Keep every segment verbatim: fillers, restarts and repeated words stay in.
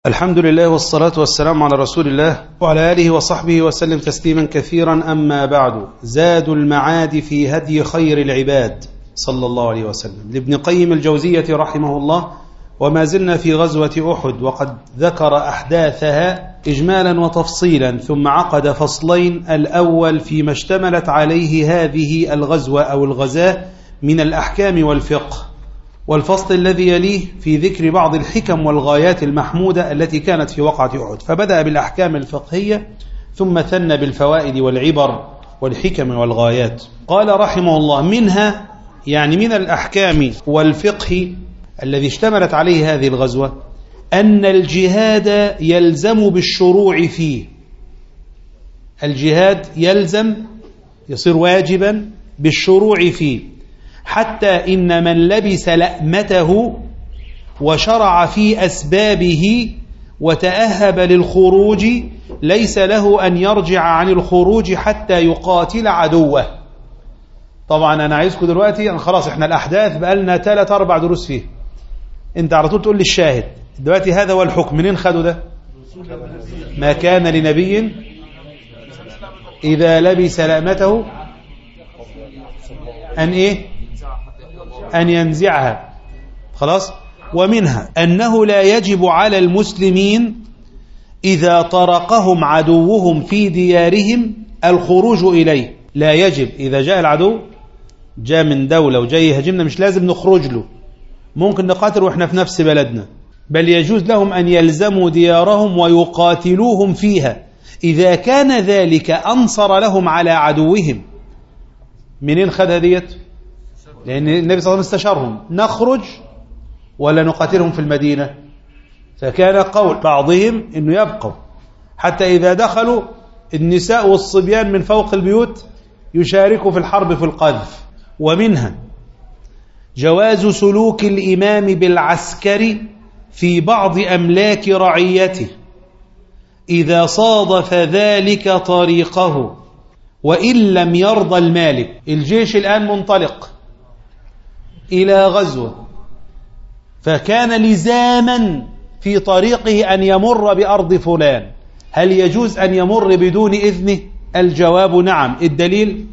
الحمد لله والصلاة والسلام على رسول الله وعلى آله وصحبه وسلم تسليما كثيرا. أما بعد، زاد المعاد في هدي خير العباد صلى الله عليه وسلم لابن قيم الجوزية رحمه الله. وما زلنا في غزوة أحد، وقد ذكر أحداثها إجمالا وتفصيلا، ثم عقد فصلين: الأول فيما اشتملت عليه هذه الغزوة أو الغزاة من الأحكام والفقه، والفصل الذي يليه في ذكر بعض الحكم والغايات المحمودة التي كانت في وقعة أحد. فبدأ بالأحكام الفقهية ثم ثنى بالفوائد والعبر والحكم والغايات. قال رحمه الله: منها، يعني من الأحكام والفقه الذي اشتملت عليه هذه الغزوة، أن الجهاد يلزم بالشروع فيه. الجهاد يلزم، يصير واجبا بالشروع فيه، حتى إن من لبس لأمته وشرع في أسبابه وتأهب للخروج ليس له أن يرجع عن الخروج حتى يقاتل عدوه. طبعا أنا عايزكم دلوقتي، أنا خلاص إحنا الأحداث بقالنا ثلاث أربع دروس فيه، أنت على طول تقول لي الشاهد دلوقتي. هذا هو الحكم. منين خدوا ده؟ ما كان لنبي إذا لبس لأمته أن إيه؟ أن ينزعها. خلاص. ومنها أنه لا يجب على المسلمين إذا طرقهم عدوهم في ديارهم الخروج إليه. لا يجب إذا جاء العدو، جاء من دولة وجاي يهاجمنا، مش لازم نخرج له، ممكن نقاتل وإحنا في نفس بلدنا، بل يجوز لهم أن يلزموا ديارهم ويقاتلوهم فيها إذا كان ذلك أنصر لهم على عدوهم. منين خد هديت؟ لأن النبي صلى الله عليه وسلم استشارهم: نخرج ولا نقاتلهم في المدينة؟ فكان قول بعضهم إنه يبقوا حتى إذا دخلوا النساء والصبيان من فوق البيوت يشاركوا في الحرب في القذف. ومنها جواز سلوك الإمام بالعسكر في بعض أملاك رعيته إذا صادف ذلك طريقه وإن لم يرضى المالك. الجيش الآن منطلق إلى غزوة، فكان لزاما في طريقه أن يمر بأرض فلان، هل يجوز أن يمر بدون إذنه؟ الجواب نعم. الدليل: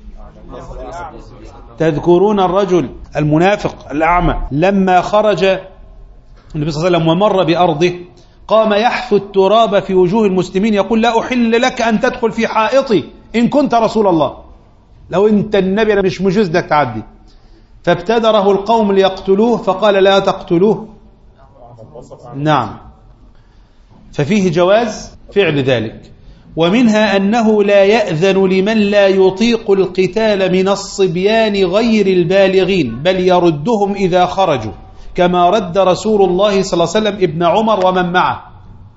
تذكرون الرجل المنافق الأعمى لما خرج النبي صلى الله عليه وسلم ومر بأرضه، قام يحث التراب في وجوه المسلمين يقول: لا أحل لك أن تدخل في حائطي إن كنت رسول الله، لو أنت النبي أنا مش مجوز لك تعدي. فابتدره القوم ليقتلوه فقال: لا تقتلوه. نعم. ففيه جواز فعل ذلك. ومنها أنه لا يأذن لمن لا يطيق القتال من الصبيان غير البالغين، بل يردهم إذا خرجوا، كما رد رسول الله صلى الله عليه وسلم ابن عمر ومن معه.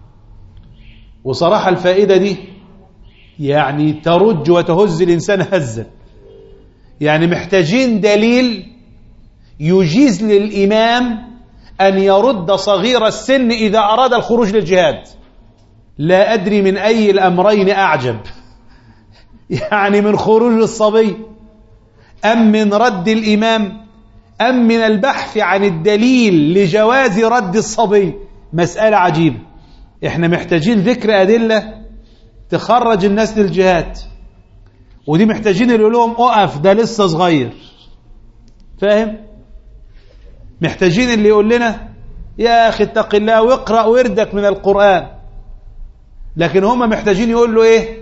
وصراحة الفائدة دي يعني ترج وتهز الإنسان هزا، يعني محتاجين دليل يجيز للإمام أن يرد صغير السن إذا أراد الخروج للجهاد. لا أدري من أي الأمرين أعجب، يعني من خروج الصبي أم من رد الإمام أم من البحث عن الدليل لجواز رد الصبي. مسألة عجيبة. إحنا محتاجين ذكر أدلة تخرج الناس للجهاد، ودي محتاجين اللي لهم أقف ده لسه صغير، فاهم؟ محتاجين اللي يقول لنا: يا أخي اتق الله واقرأ وردك من القرآن. لكن هم محتاجين يقول له إيه؟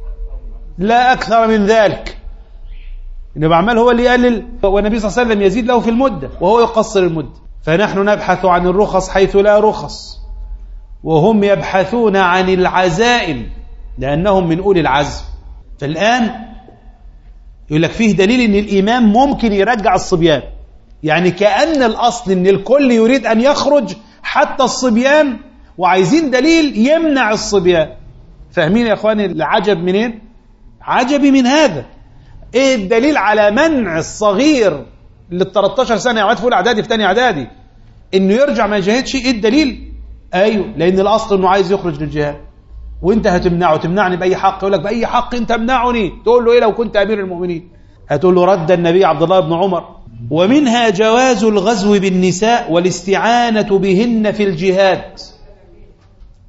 لا أكثر من ذلك. إنه بعمل هو اللي يقلل، والنبي صلى الله عليه وسلم يزيد له في المدة وهو يقصر المدة. فنحن نبحث عن الرخص حيث لا رخص، وهم يبحثون عن العزائم لأنهم من أولي العزم. فالآن يقول لك فيه دليل ان الامام ممكن يرجع الصبيان، يعني كأن الاصل ان الكل يريد ان يخرج حتى الصبيان، وعايزين دليل يمنع الصبيان. فاهمين يا اخواني العجب منين؟ عجبي من هذا. ايه الدليل على منع الصغير اللي ثلاثة عشر سنة يقعد في اولى اعدادي في ثانيه اعدادي انه يرجع ما يجاهدش؟ ايه الدليل؟ ايوه، لان الاصل انه عايز يخرج للجهاد، وانت هتمنعه. تمنعني بأي حق؟ يقول لك: بأي حق انت منعني؟ تقول له: ايه لو كنت امير المؤمنين؟ هتقول له: رد النبي عبد الله بن عمر. ومنها جواز الغزو بالنساء والاستعانة بهن في الجهاد.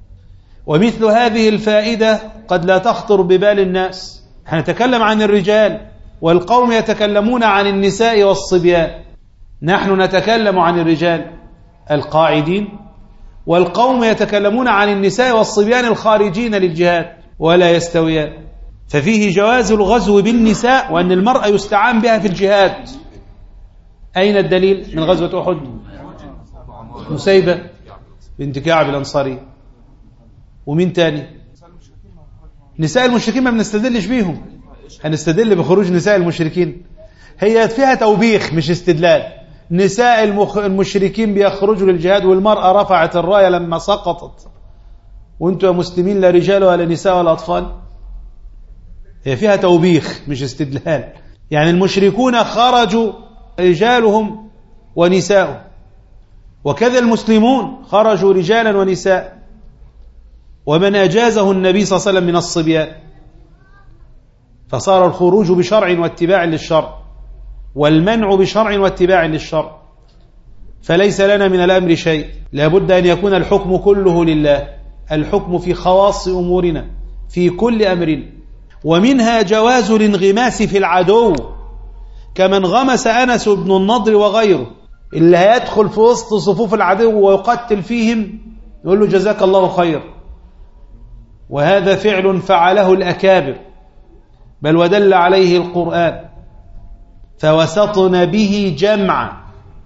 ومثل هذه الفائدة قد لا تخطر ببال الناس. احنا نتكلم عن الرجال والقوم يتكلمون عن النساء والصبيان، نحن نتكلم عن الرجال القاعدين والقوم يتكلمون عن النساء والصبيان الخارجين للجهاد ولا يستويان. ففيه جواز الغزو بالنساء وأن المرأة يستعان بها في الجهاد. أين الدليل من غزوة أحد؟ مسيبة بنت كعب الأنصاري. ومين تاني؟ نساء المشركين ما بنستدلش بيهم، هنستدل بخروج نساء المشركين. هي فيها توبيخ مش استدلال. نساء المخ... المشركين بيخرجوا للجهاد والمرأة رفعت الراية لما سقطت، وانتم يا مسلمين لا رجال ولا نساء ولا أطفال. هي فيها توبيخ مش استدلال. يعني المشركون خرجوا رجالهم ونساءهم، وكذا المسلمون خرجوا رجالا ونساء، ومن أجازه النبي صلى الله عليه وسلم من الصبيان، فصار الخروج بشرع واتباع للشرع والمنع بشرع واتباع للشرع، فليس لنا من الأمر شيء. لابد أن يكون الحكم كله لله، الحكم في خواص أمورنا في كل أمر. ومنها جواز الانغماس في العدو كمن غمس أنس بن النضر وغيره، اللي هيدخل في وسط صفوف العدو ويقتل فيهم يقول له جزاك الله خير. وهذا فعل فعله الأكابر، بل ودل عليه القرآن. فوسطن به جمعا،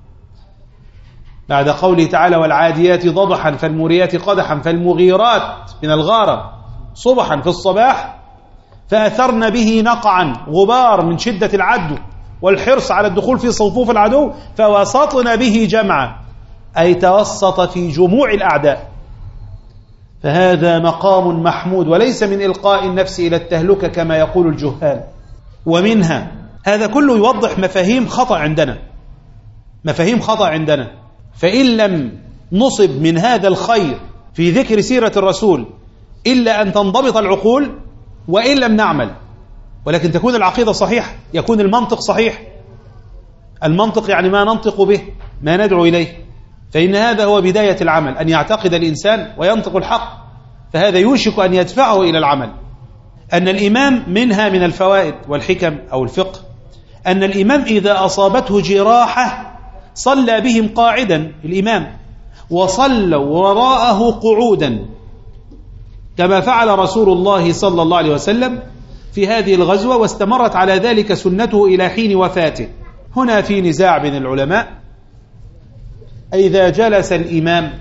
بعد قوله تعالى والعاديات ضبحا فالموريات قدحا فالمغيرات من الغارة صبحا في الصباح فأثرن به نقعا، غبار من شدة العدو والحرص على الدخول في صفوف العدو. فوسطن به جمعا أي توسط في جموع الأعداء. فهذا مقام محمود وليس من إلقاء النفس إلى التهلكة كما يقول الجهال. ومنها، هذا كله يوضح مفاهيم خطأ عندنا، مفاهيم خطأ عندنا. فإن لم نصب من هذا الخير في ذكر سيرة الرسول إلا أن تنضبط العقول، وإن لم نعمل، ولكن تكون العقيدة صحيح، يكون المنطق صحيح. المنطق يعني ما ننطق به، ما ندعو إليه. فإن هذا هو بداية العمل، أن يعتقد الإنسان وينطق الحق، فهذا يوشك أن يدفعه إلى العمل. أن الإمام منها من الفوائد والحكم أو الفقه أن الإمام إذا أصابته جراحة صلى بهم قاعدا الإمام، وصلوا وراءه قعودا، كما فعل رسول الله صلى الله عليه وسلم في هذه الغزوة، واستمرت على ذلك سنته إلى حين وفاته. هنا في نزاع بين العلماء، إذا جلس الإمام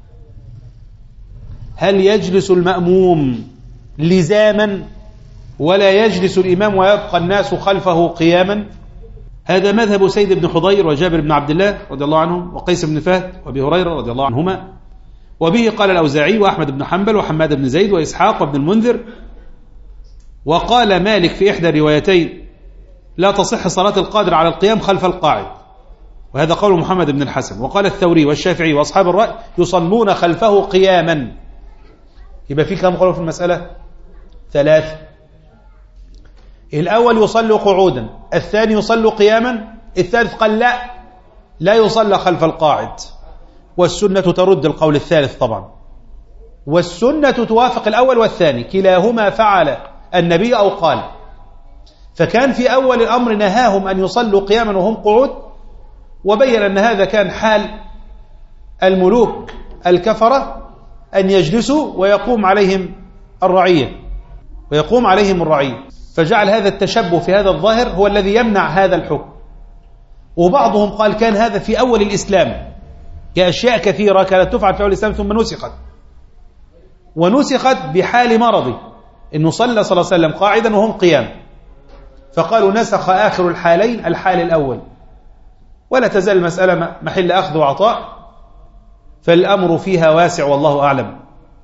هل يجلس المأموم لزاما ولا يجلس الإمام ويبقى الناس خلفه قياما؟ هذا مذهب سيد بن حضير وجابر بن عبد الله رضي الله عنهم وقيس بن فهد وابي هريرة رضي الله عنهما. وبه قال الأوزاعي وأحمد بن حنبل وحماد بن زيد وإسحاق وابن المنذر. وقال مالك في إحدى الروايتين لا تصح صلاة القادر على القيام خلف القاعد، وهذا قول محمد بن الحسن. وقال الثوري والشافعي وأصحاب الرأي يصلون خلفه قياما. يبقى في كم قول في المسألة؟ ثلاث. الأول يصلي قعودا، الثاني يصلي قياما، الثالث قال لا لا يصلى خلف القاعد. والسنة ترد القول الثالث طبعا، والسنة توافق الأول والثاني، كلاهما فعل النبي أو قال. فكان في أول الأمر نهاهم أن يصلوا قياما وهم قعود، وبين أن هذا كان حال الملوك الكفرة أن يجلسوا ويقوم عليهم الرعية ويقوم عليهم الرعية، فجعل هذا التشبه في هذا الظاهر هو الذي يمنع هذا الحكم. وبعضهم قال كان هذا في أول الإسلام، كأشياء كثيرة كانت تفعل في أول الإسلام ثم نسخت، ونسخت بحال مرضه إنه صلى صلى الله عليه وسلم قاعدا وهم قيام، فقالوا نسخ آخر الحالين الحال الأول. ولا تزال المسألة محل أخذ وعطاء، فالأمر فيها واسع والله أعلم.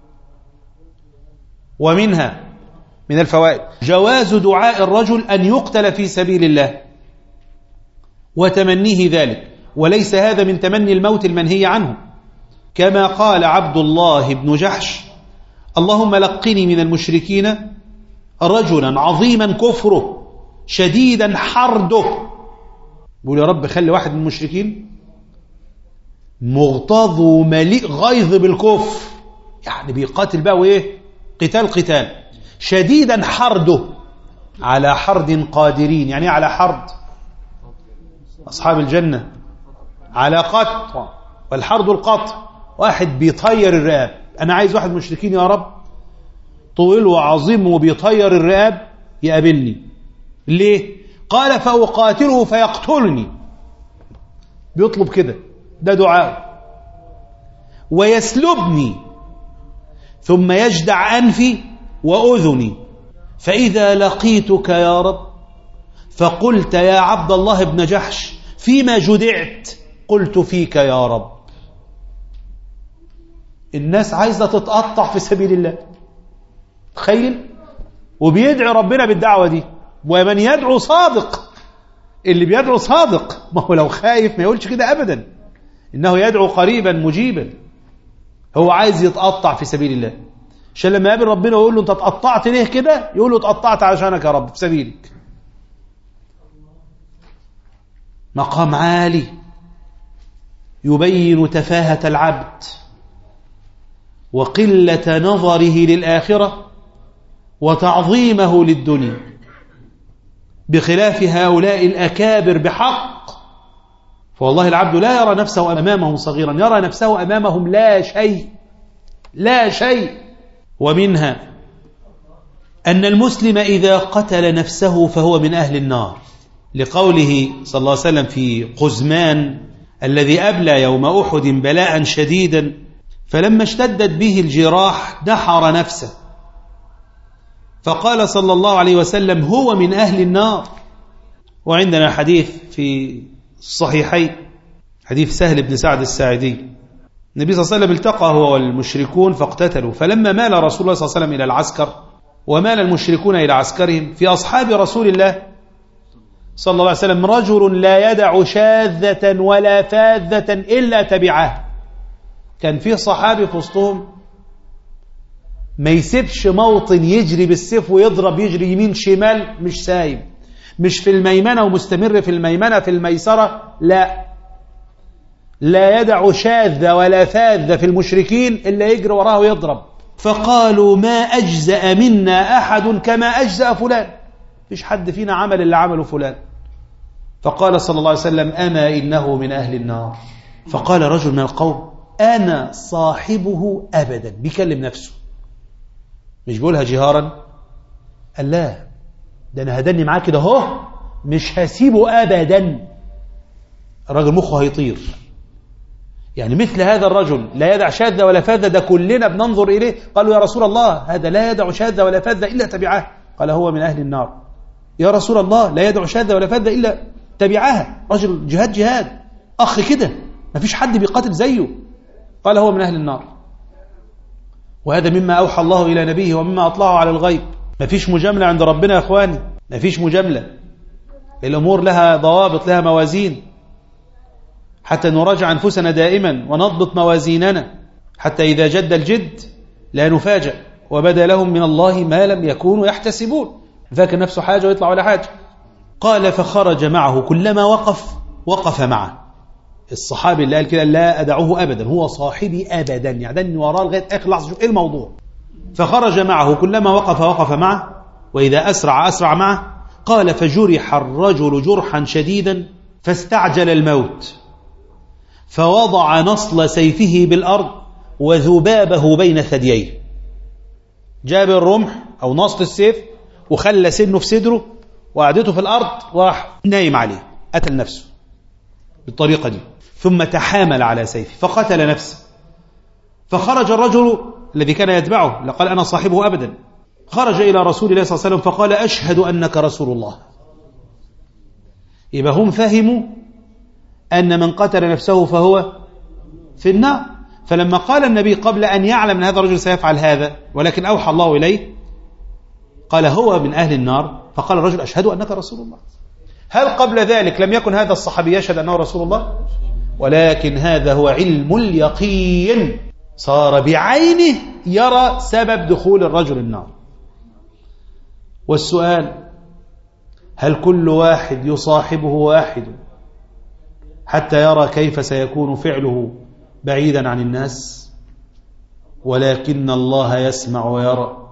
ومنها من الفوائد جواز دعاء الرجل أن يقتل في سبيل الله وتمنيه ذلك، وليس هذا من تمني الموت المنهي عنه، كما قال عبد الله بن جحش اللهم لقني من المشركين رجلا عظيما كفره شديدا حرده. بيقول يا رب خلي واحد من المشركين مغتاظ ومليء غيظ بالكفر يعني بيقاتل بقى وإيه؟ قتال قتال شديدا حرده على حرد قادرين. يعني على حرد أصحاب الجنة على قطع، والحرد القطع واحد بيطير الرقاب. أنا عايز واحد مشركين يا رب طويل وعظيم وبيطير الرقاب يقابلني. ليه؟ قال فأقاتله فيقتلني. بيطلب كده، ده دعاء. ويسلبني ثم يجدع أنفي وأذني، فإذا لقيتك يا رب فقلت يا عبد الله بن جحش فيما جدعت قلت فيك يا رب. الناس عايزة تتقطع في سبيل الله، تخيل، وبيدعي ربنا بالدعوة دي. ومن يدعو صادق، اللي بيدعو صادق، ما هو لو خايف ما يقولش كده أبدا، إنه يدعو قريبا مجيبا. هو عايز يتقطع في سبيل الله، عشان لما يقابل ربنا ويقول له أنت تقطعت ليه كده، يقول له تقطعت علشانك يا رب في سبيلك. مقام عالي يبين تفاهة العبد وقلة نظره للآخرة وتعظيمه للدنيا، بخلاف هؤلاء الأكابر بحق. فوالله العبد لا يرى نفسه أمامهم صغيرا، يرى نفسه أمامهم لا شيء، لا شيء. ومنها أن المسلم إذا قتل نفسه فهو من أهل النار، لقوله صلى الله عليه وسلم في قزمان الذي أبلى يوم أحد بلاء شديدا، فلما اشتدت به الجراح دحر نفسه، فقال صلى الله عليه وسلم هو من أهل النار. وعندنا حديث في الصحيحين، حديث سهل بن سعد الساعدي، النبي صلى الله عليه وسلم التقى هو والمشركون فاقتتلوا، فلما مال رسول الله صلى الله عليه وسلم إلى العسكر ومال المشركون إلى عسكرهم، في أصحاب رسول الله صلى الله عليه وسلم رجل لا يدع شاذة ولا فاذة إلا تبعه. كان فيه صحابي في وسطهم ما يسيبش موطن يجري بالسيف ويضرب، يجري يمين شمال، مش سايب، مش في الميمنة ومستمر في الميمنة في الميسرة، لا لا يدع شاذة ولا فاذة في المشركين إلا يجري وراه ويضرب. فقالوا ما أجزأ منا أحد كما أجزأ فلان، فيش حد فينا عمل اللي عمله فلان. فقال صلى الله عليه وسلم أما إنه من أهل النار. فقال رجل من القوم أنا صاحبه أبدا، بيكلم نفسه مش بيقولها جهارا، قال لا ده أنا هدني معاه كده هو مش هسيبه أبدا. الرجل مخه هيطير. يعني مثل هذا الرجل لا يدع شاذة ولا فاذة، ده كلنا بننظر إليه قالوا يا رسول الله هذا لا يدع شاذة ولا فاذة إلا تبعه، قال هو من أهل النار. يا رسول الله لا يدع شاذة ولا فاذة إلا تبعها، رجل جهاد جهاد أخ كده ما فيش حد بيقاتل زيه، قال هو من أهل النار. وهذا مما أوحى الله إلى نبيه ومما أطلعه على الغيب. ما فيش مجاملة عند ربنا يا أخواني، ما فيش مجاملة. الأمور لها ضوابط، لها موازين، حتى نراجع أنفسنا دائما ونضبط موازيننا، حتى إذا جد الجد لا نفاجأ وبدا لهم من الله ما لم يكونوا يحتسبون. فاكر نفسه حاجة ويطلع ولا حاجة. قال فخرج معه، كلما وقف وقف معه. الصحابي اللي قال كده لا أدعوه أبدا، هو صاحبي أبدا، يعني وراه لغاية آخر لحظة. شوف إيه الموضوع. فخرج معه، كلما وقف وقف معه، وإذا أسرع أسرع معه. قال فجرح الرجل جرحا شديدا فاستعجل الموت، فوضع نصل سيفه بالأرض وذبابه بين ثدييه. جاب الرمح أو نصل السيف وخلى سنه في صدره وقعدته في الأرض وراح نايم عليه، قتل نفسه بالطريقة دي. ثم تحامل على سيفه فقتل نفسه. فخرج الرجل الذي كان يتبعه، لقال أنا صاحبه أبدا، خرج إلى رسول الله صلى الله عليه وسلم فقال أشهد أنك رسول الله. يبقى هم فهموا أن من قتل نفسه فهو في النار. فلما قال النبي قبل أن يعلم أن هذا الرجل سيفعل هذا، ولكن أوحى الله إليه، قال هو من أهل النار، فقال الرجل أشهد أنك رسول الله. هل قبل ذلك لم يكن هذا الصحابي يشهد أنه رسول الله؟ ولكن هذا هو علم اليقين، صار بعينه يرى سبب دخول الرجل النار. والسؤال هل كل واحد يصاحبه واحد حتى يرى كيف سيكون فعله بعيدا عن الناس؟ ولكن الله يسمع ويرى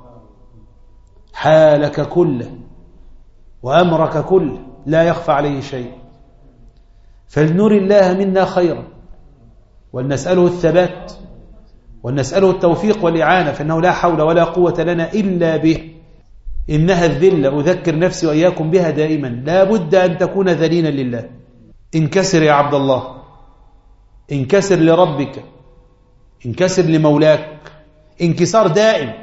حالك كله وأمرك كله، لا يخفى عليه شيء. فلنري الله منا خيرا، ولنسأله الثبات، ولنسأله التوفيق والإعانة، فإنه لا حول ولا قوة لنا إلا به. إنها الذلة، أذكر نفسي وإياكم بها دائما، لا بد أن تكون ذليلا لله. انكسر يا عبد الله، انكسر لربك، انكسر لمولاك، انكسار دائم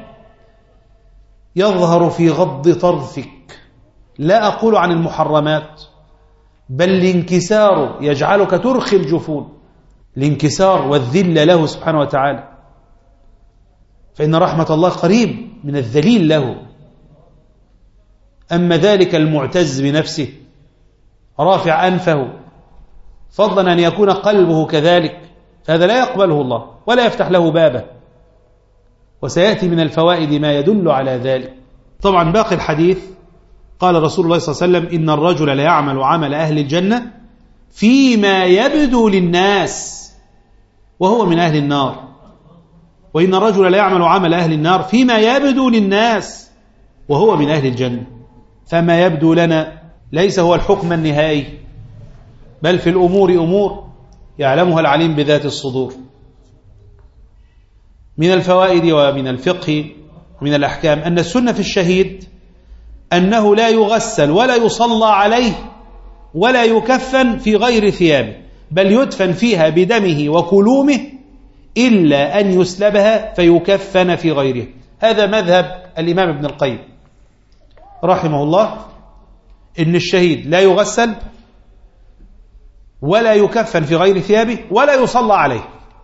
يظهر في غض طرفك. لا أقول عن المحرمات، بل الانكسار يجعلك ترخي الجفون، الانكسار والذل له سبحانه وتعالى. فإن رحمة الله قريب من الذليل له. أما ذلك المعتز بنفسه رافع أنفه، فضلا أن يكون قلبه كذلك، فهذا لا يقبله الله ولا يفتح له بابه. وسيأتي من الفوائد ما يدل على ذلك. طبعا باقي الحديث، قال رسول الله صلى الله عليه وسلم: إن الرجل ليعمل عمل أهل الجنة فيما يبدو للناس وهو من أهل النار، وإن الرجل ليعمل عمل أهل النار فيما يبدو للناس وهو من أهل الجنة. فما يبدو لنا ليس هو الحكم النهائي، بل في الأمور أمور يعلمها العليم بذات الصدور. من الفوائد ومن الفقه ومن الأحكام أن السنة في الشهيد أنه لا يغسل ولا يصلى عليه ولا يكفن في غير ثيابه، بل يدفن فيها بدمه وكلومه إلا أن يسلبها فيكفن في غيره. هذا مذهب الإمام ابن القيم رحمه الله، إن الشهيد لا يغسل ولا يكفن في غير ثيابه ولا يصلى عليه.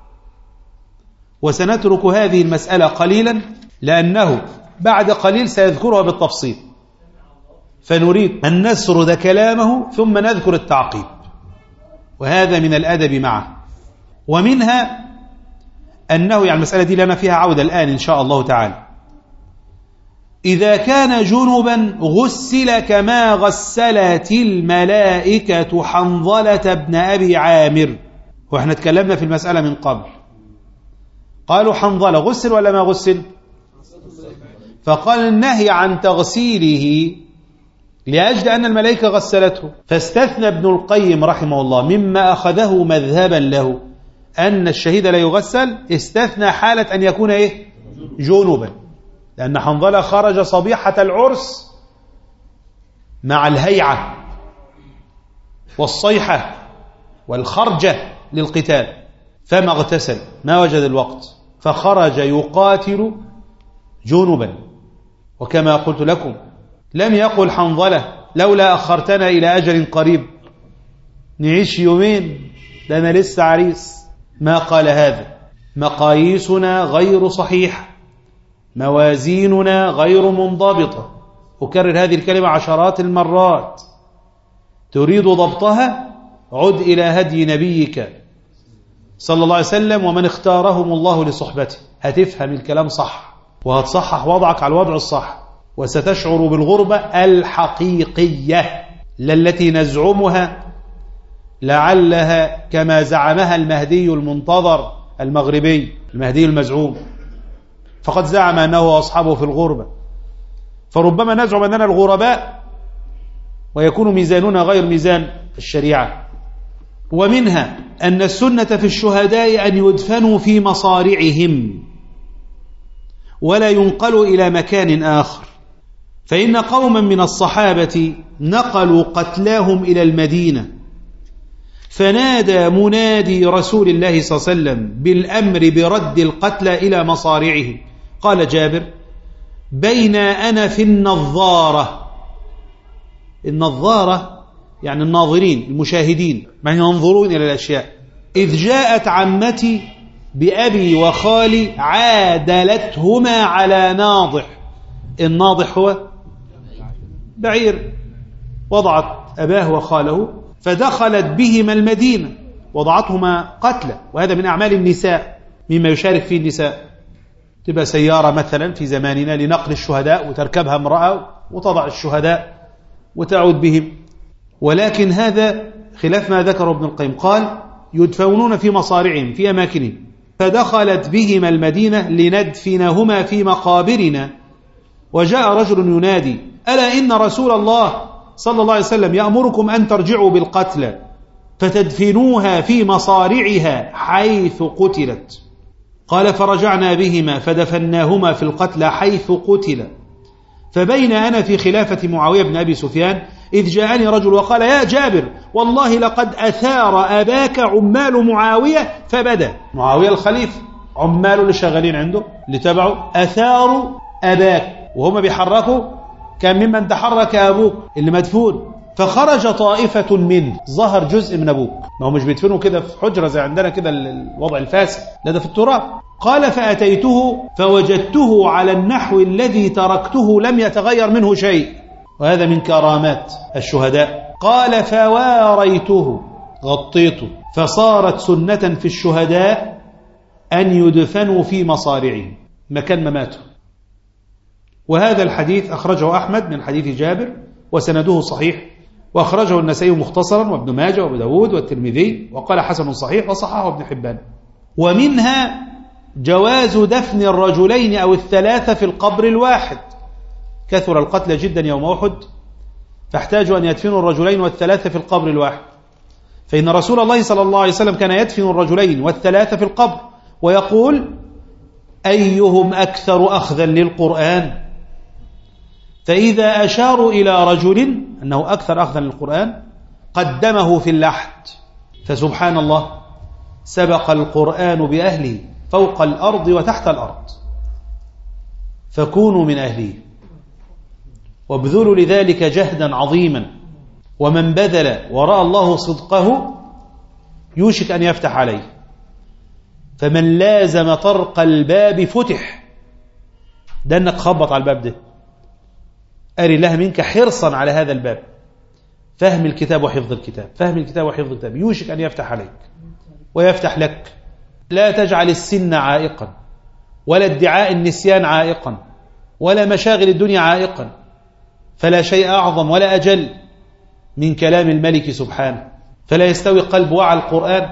وسنترك هذه المسألة قليلا لأنه بعد قليل سيذكرها بالتفصيل، فنريد أن نسرد كلامه ثم نذكر التعقيب، وهذا من الأدب معه. ومنها أنه يعني المسألة دي لنا فيها عودة الآن إن شاء الله تعالى. إذا كان جنبا غسل كما غسلت الملائكة حنظلة بن أبي عامر، وإحنا تكلمنا في المسألة من قبل، قالوا حنظلة غسل ولا ما غسل؟ فقال النهي عن تغسيله لأجل أن الملائكة غسلته. فاستثنى ابن القيم رحمه الله مما أخذه مذهبا له أن الشهيد لا يغسل، استثنى حالة أن يكون إيه؟ جنوبا، لأن حنظلة خرج صبيحة العرس مع الهيعة والصيحة والخرجة للقتال، فما اغتسل، ما وجد الوقت، فخرج يقاتل جنوبا. وكما قلت لكم لم يقل حنظلة لولا أخرتنا إلى أجل قريب نعيش يومين لأنا لسه عريس، ما قال هذا. مقاييسنا غير صحيحة، موازيننا غير منضبطة. أكرر هذه الكلمة عشرات المرات، تريد ضبطها عد إلى هدي نبيك صلى الله عليه وسلم ومن اختارهم الله لصحبته، هتفهم الكلام صح وهتصحح وضعك على الوضع الصح، وستشعر بالغربة الحقيقية لا التي نزعمها لعلها كما زعمها المهدي المنتظر المغربي، المهدي المزعوم، فقد زعم أنه وأصحابه في الغربة، فربما نزعم أننا الغرباء ويكون ميزاننا غير ميزان الشريعة. ومنها أن السنة في الشهداء أن يدفنوا في مصارعهم ولا ينقلوا إلى مكان آخر، فإن قوما من الصحابة نقلوا قتلاهم إلى المدينة، فنادى منادي رسول الله صلى الله عليه وسلم بالأمر برد القتلى إلى مصارعهم. قال جابر: بين أنا في النظارة، النظارة يعني الناظرين المشاهدين من ينظرون إلى الأشياء، إذ جاءت عمتي بأبي وخالي عادلتهما على ناضح. الناضح هو بعير، وضعت أباه وخاله فدخلت بهما المدينة وضعتهما قتلى، وهذا من أعمال النساء مما يشارك فيه النساء. تبقى سيارة مثلا في زماننا لنقل الشهداء وتركبها امرأة وتضع الشهداء وتعود بهم، ولكن هذا خلاف ما ذكر ابن القيم. قال: يدفنون في مصارعهم في أماكنهم، فدخلت بهما المدينة لندفنهما في مقابرنا. وجاء رجل ينادي: ألا إن رسول الله صلى الله عليه وسلم يأمركم أن ترجعوا بالقتلى فتدفنوها في مصارعها حيث قتلت. قال: فرجعنا بهما فدفناهما في القتلى حيث قتل. فبين أنا في خلافة معاوية بن أبي سفيان إذ جاءني رجل وقال: يا جابر والله لقد أثار أباك عمال معاوية فبدأ. معاوية الخليفة، عماله اللي شغالين عنده اللي تبعه أثاروا أباك، وهم بيحركوا كان ممن تحرك أبوك اللي مدفون. فخرج طائفة منه، ظهر جزء من أبوك، ما هو مش بيدفنوا كده في حجرة زي عندنا كده الوضع الفاسد، لا ده في التراب. قال: فأتيته فوجدته على النحو الذي تركته لم يتغير منه شيء، وهذا من كرامات الشهداء. قال: فواريته، غطيته، فصارت سنة في الشهداء أن يدفنوا في مصارعهم مكان ما ماتوا. وهذا الحديث أخرجه أحمد من حديث جابر وسنده صحيح، وأخرجه النسائي مختصرا وابن ماجه وابو داود والترمذي، وقال حسن صحيح، وصححه ابن حبان. ومنها جواز دفن الرجلين أو الثلاثة في القبر الواحد. كثر القتل جدا يوم أحد فاحتاجوا أن يدفنوا الرجلين والثلاثة في القبر الواحد، فإن رسول الله صلى الله عليه وسلم كان يدفن الرجلين والثلاثة في القبر ويقول: أيهم أكثر أخذا للقرآن؟ فإذا أشاروا إلى رجل أنه أكثر أخذا للقرآن قدمه في اللحد. فسبحان الله، سبق القرآن بأهله فوق الأرض وتحت الأرض، فكونوا من أهله وابذلوا لذلك جهدا عظيما. ومن بذل ورأى الله صدقه يوشك أن يفتح عليه، فمن لازم طرق الباب فتح. ده أنك خبط على الباب ده، أري الله منك حرصا على هذا الباب، فهم الكتاب وحفظ الكتاب، فهم الكتاب وحفظ الكتاب، يوشك أن يفتح عليك ويفتح لك. لا تجعل السن عائقا، ولا ادعاء النسيان عائقا، ولا مشاغل الدنيا عائقا، فلا شيء أعظم ولا أجل من كلام الملك سبحانه. فلا يستوي قلب وعى القرآن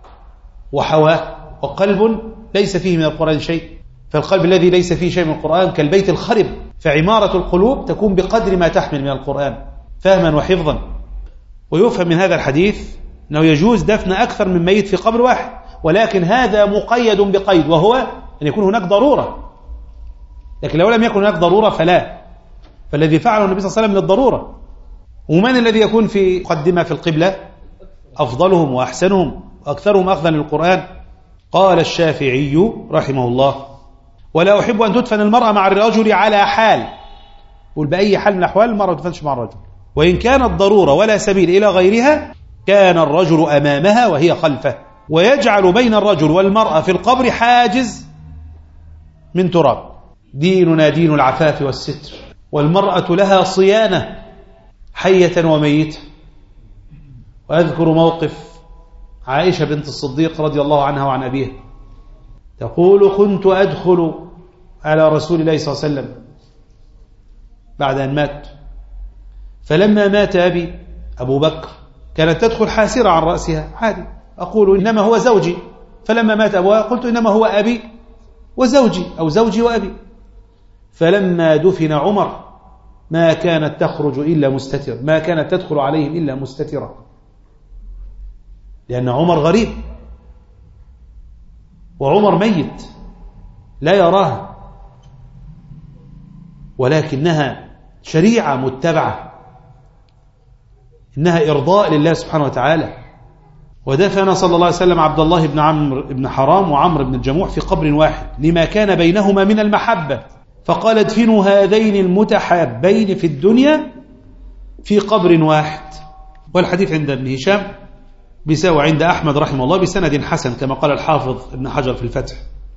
وحواه، وقلب ليس فيه من القرآن شيء. فالقلب الذي ليس فيه شيء من القرآن كالبيت الخرب. فعمارة القلوب تكون بقدر ما تحمل من القرآن فهما وحفظا. ويفهم من هذا الحديث أنه يجوز دفن أكثر من ميت في قبر واحد، ولكن هذا مقيد بقيد، وهو أن يكون هناك ضرورة. لكن لو لم يكن هناك ضرورة فلا. فالذي فعله النبي صلى الله عليه وسلم للضرورة. ومن الذي يكون في مقدمة في القبلة؟ أفضلهم وأحسنهم وأكثرهم أخذا للقرآن. قال الشافعي رحمه الله: ولا أحب أن تدفن المرأة مع الرجل على حال. قل بأي حال من الأحوال المرأة ما تدفنش مع الرجل، وإن كانت ضرورة ولا سبيل إلى غيرها كان الرجل أمامها وهي خلفه، ويجعل بين الرجل والمرأة في القبر حاجز من تراب. ديننا دين العفاف والستر، والمرأة لها صيانة حية وميتة. وأذكر موقف عائشة بنت الصديق رضي الله عنها وعن أبيها، تقول: كنت أدخل على رسول الله صلى الله عليه وسلم بعد أن مات، فلما مات أبي أبو بكر كانت تدخل حاسرة عن رأسها عادي، أقول إنما هو زوجي. فلما مات أبوها قلت إنما هو أبي وزوجي، أو زوجي وأبي. فلما دفن عمر ما كانت تخرج إلا مستترة، ما كانت تدخل عليهم إلا مستترة، لأن عمر غريب، وعمر ميت لا يراها، ولكنها شريعة متبعة، إنها إرضاء لله سبحانه وتعالى. ودفن صلى الله عليه وسلم عبد الله بن عمرو بن حرام وعمرو بن الجموح في قبر واحد لما كان بينهما من المحبة، فقال: ادفنوا هذين المتحابين في الدنيا في قبر واحد. والحديث عند ابن هشام بيساوي عند أحمد رحمه الله بسند حسن كما قال الحافظ ابن حجر في الفتح.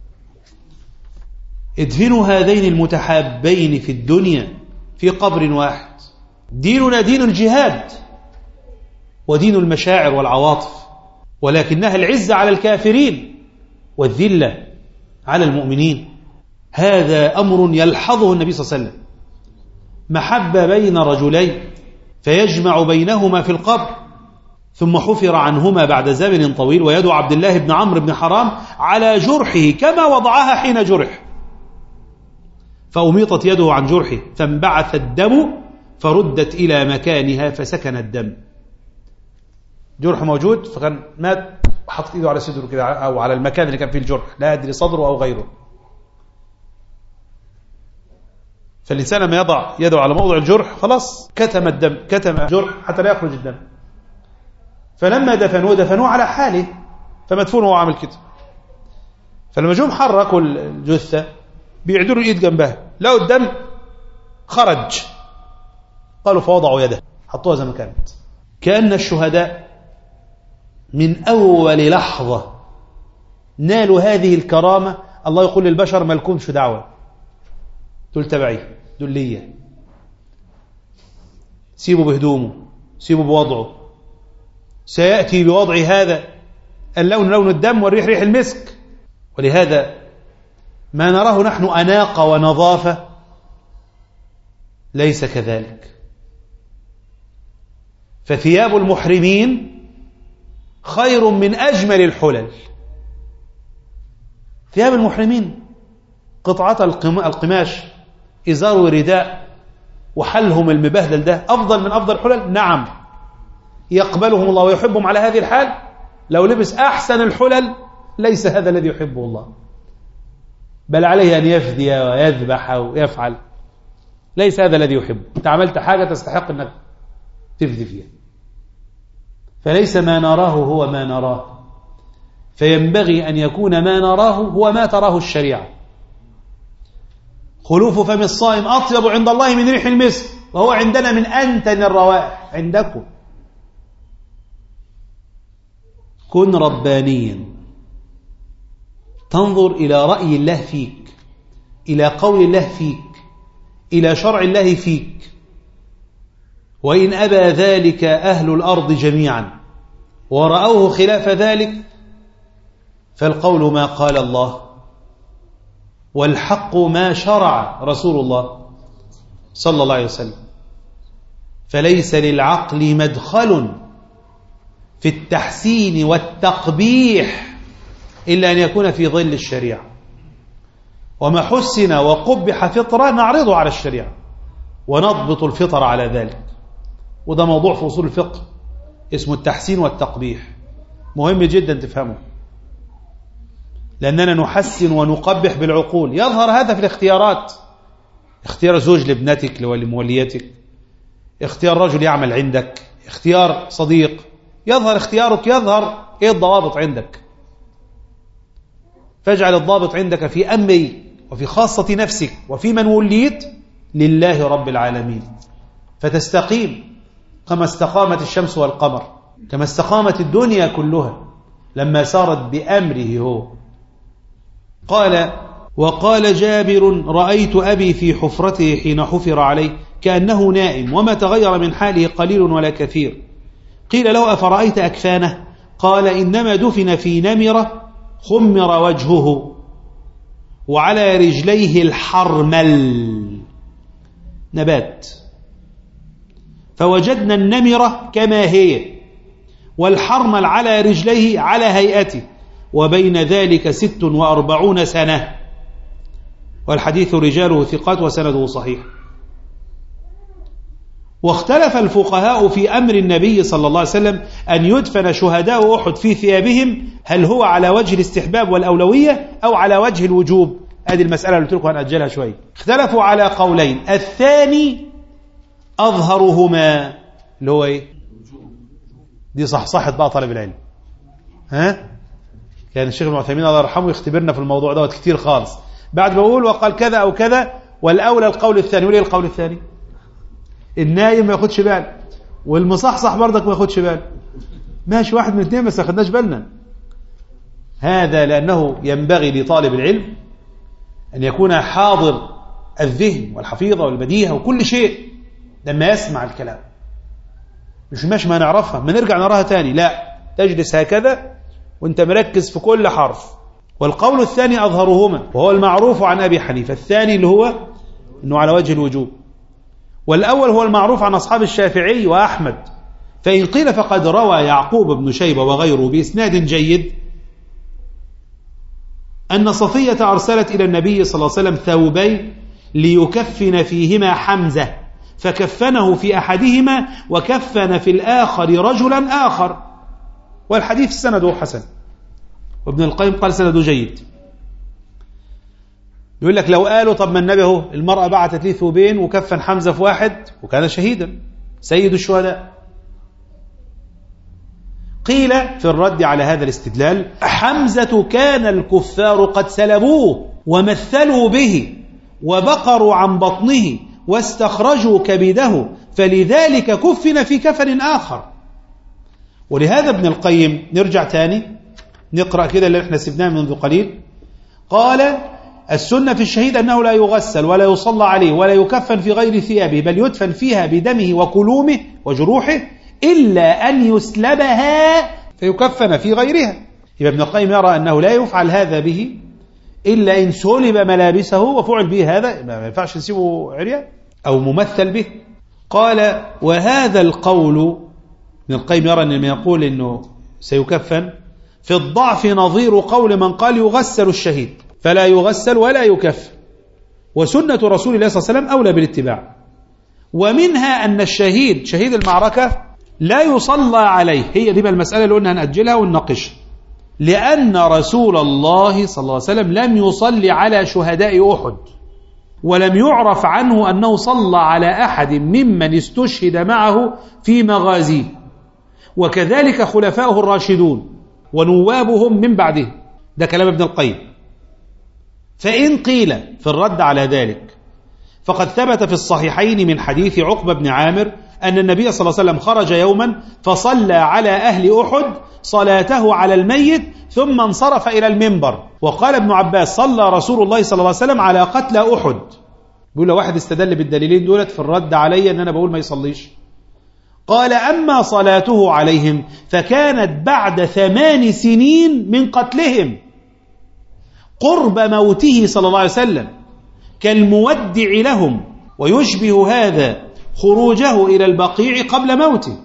ادفنوا هذين المتحابين في الدنيا في قبر واحد. ديننا دين الجهاد ودين المشاعر والعواطف، ولكنها العزة على الكافرين والذلة على المؤمنين. هذا أمر يلحظه النبي صلى الله عليه وسلم، محبة بين رجلين فيجمع بينهما في القبر، ثم حفر عنهما بعد زمن طويل، ويد عبد الله بن عمرو بن حرام على جرحه كما وضعها حين جرح، فأميطت يده عن جرحه فانبعث الدم فردت إلى مكانها فسكن الدم. جرح موجود فكان مات، حط ايده على صدره كده أو على المكان اللي كان فيه الجرح، لا أدري صدره أو غيره. فالإنسان لما يضع يده على موضع الجرح خلاص كتم الدم، كتم الجرح حتى لا يخرج الدم. فلما دفنوه دفنوه على حاله، فمدفونه وهو عامل كده. فلما جم حركوا الجثة بيعدلوا الإيد جنبها، لقوا الدم خرج، قالوا فوضعوا يده حطوها زي ما كانت. كأن الشهداء من أول لحظة نالوا هذه الكرامة. الله يقول للبشر ما لكمش دعوة، دول تبعي، دول ليا، سيبوا بهدومه، سيبوا بوضعه، سيأتي بوضع هذا اللون لون الدم والريح ريح المسك. ولهذا ما نراه نحن أناقة ونظافة ليس كذلك. فثياب المحرمين خير من أجمل الحلل. ثياب المحرمين قطعة القماش، إزار ورداء، وحلهم المبهدل ده أفضل من أفضل الحلل. نعم يقبلهم الله ويحبهم على هذه الحال. لو لبس أحسن الحلل ليس هذا الذي يحبه الله، بل عليه أن يفدي ويذبح ويفعل، ليس هذا الذي يحبه. أنت عملت حاجة تستحق أنك تفدي فيها. فليس ما نراه هو ما نراه، فينبغي أن يكون ما نراه هو ما تراه الشريعة. خلوف فم الصائم أطيب عند الله من ريح المسك، وهو عندنا من أنتن الروائح. عندكم كن ربانيا، تنظر إلى رأي الله فيك، إلى قول الله فيك، إلى شرع الله فيك. وإن أبى ذلك أهل الأرض جميعا ورأوه خلاف ذلك فالقول ما قال الله، والحق ما شرع رسول الله صلى الله عليه وسلم. فليس للعقل مدخل في التحسين والتقبيح إلا أن يكون في ظل الشريعة. وما حسن وقبح فطرة نعرضه على الشريعة ونضبط الفطر على ذلك. وده موضوع في أصول الفقه اسمه التحسين والتقبيح، مهم جدا تفهمه، لأننا نحسن ونقبح بالعقول. يظهر هذا في الاختيارات، اختيار زوج لابنتك لموليتك، اختيار رجل يعمل عندك، اختيار صديق، يظهر اختيارك، يظهر ايه الضوابط عندك. فاجعل الضابط عندك في أمري وفي خاصة نفسك وفي من وليت لله رب العالمين، فتستقيم كما استقامت الشمس والقمر، كما استقامت الدنيا كلها لما سارت بأمره هو. قال: وقال جابر: رأيت أبي في حفرته حين حفر عليه كأنه نائم، وما تغير من حاله قليل ولا كثير. قيل له: أفرأيت أكفانه؟ قال: إنما دفن في نمرة خمر وجهه وعلى رجليه الحرمل، نبات، فوجدنا النمرة كما هي والحرمل على رجليه على هيئته، وبين ذلك ست وأربعون سنة. والحديث رجاله ثقات وسنده صحيح. واختلف الفقهاء في أمر النبي صلى الله عليه وسلم أن يدفن شهداء أحد في ثيابهم، هل هو على وجه الاستحباب والأولوية أو على وجه الوجوب؟ هذه المسألة اللي قلت لكم هنأجلها شوي. اختلفوا على قولين، الثاني أظهرهما اللي هو إيه؟ دي صح صحت بقى طالب العلم. ها؟ كان الشيخ ابن عثيمين الله يرحمه يختبرنا في الموضوع دوت كتير خالص. بعد ما بقول وقال كذا أو كذا والأولى القول الثاني، وليه القول الثاني؟ النايم ما ياخدش بال، والمصحصح برضك ما ياخدش بال، ماشي واحد من اثنين بس ما خدناش بالنا. هذا لأنه ينبغي لطالب العلم أن يكون حاضر الذهن والحفيظة والبديهة وكل شيء لما يسمع الكلام، مش ماشي ما نعرفها ما نرجع نراها تاني، لا، تجلس هكذا وانت مركز في كل حرف. والقول الثاني أظهرهما وهو المعروف عن أبي حنيفة، الثاني اللي هو أنه على وجه الوجوب، والأول هو المعروف عن أصحاب الشافعي وأحمد فإن قيل فقد روى يعقوب بن شيبة وغيره بإسناد جيد أن صفية أرسلت إلى النبي صلى الله عليه وسلم ثوبين ليكفن فيهما حمزة، فكفنه في أحدهما وكفن في الآخر رجلا آخر، والحديث سنده حسن، وابن القيم قال سنده جيد. يقول لك لو قالوا طب ما النبي هو المرأة بعتت لي ثوبين وكفن حمزة في واحد وكان شهيدا سيد الشهداء. قيل في الرد على هذا الاستدلال حمزة كان الكفار قد سلبوه ومثلوا به وبقروا عن بطنه واستخرجوا كبده، فلذلك كفن في كفن آخر. ولهذا ابن القيم نرجع تاني نقرأ كده اللي احنا سبناه منذ قليل. قال السنة في الشهيد أنه لا يغسل ولا يصلى عليه ولا يكفن في غير ثيابه، بل يدفن فيها بدمه وكلومه وجروحه، إلا أن يسلبها فيكفن في غيرها. يبقى ابن القيم يرى أنه لا يفعل هذا به إلا إن سلب ملابسه وفعل به هذا، ما ينفعش نسيبه عريان أو ممثل به. قال وهذا القول ابن القيم يرى أن من يقول أنه سيكفن في الضعف نظير قول من قال يغسل الشهيد فلا يغسل ولا يكفن، وسنة رسول الله صلى الله عليه وسلم أولى بالاتباع. ومنها أن الشهيد شهيد المعركة لا يصلى عليه، هي دي بقى المسألة اللي قلنا هنأجلها ونناقشها، لأن رسول الله صلى الله عليه وسلم لم يصلي على شهداء أحد، ولم يعرف عنه أنه صلى على أحد ممن استشهد معه في مغازيه، وكذلك خلفائه الراشدون ونوابهم من بعده. ده كلام ابن القيم. فإن قيل في الرد على ذلك فقد ثبت في الصحيحين من حديث عقبة بن عامر أن النبي صلى الله عليه وسلم خرج يوما فصلى على أهل أحد صلاته على الميت ثم انصرف إلى المنبر. وقال ابن عباس صلى رسول الله صلى الله عليه وسلم على قتلى أحد. بيقول له واحد استدل بالدليلين دولت في الرد علي أن أنا بقول ما يصليش. قال أما صلاته عليهم فكانت بعد ثمان سنين من قتلهم قرب موته صلى الله عليه وسلم كالمودع لهم، ويشبه هذا خروجه إلى البقيع قبل موته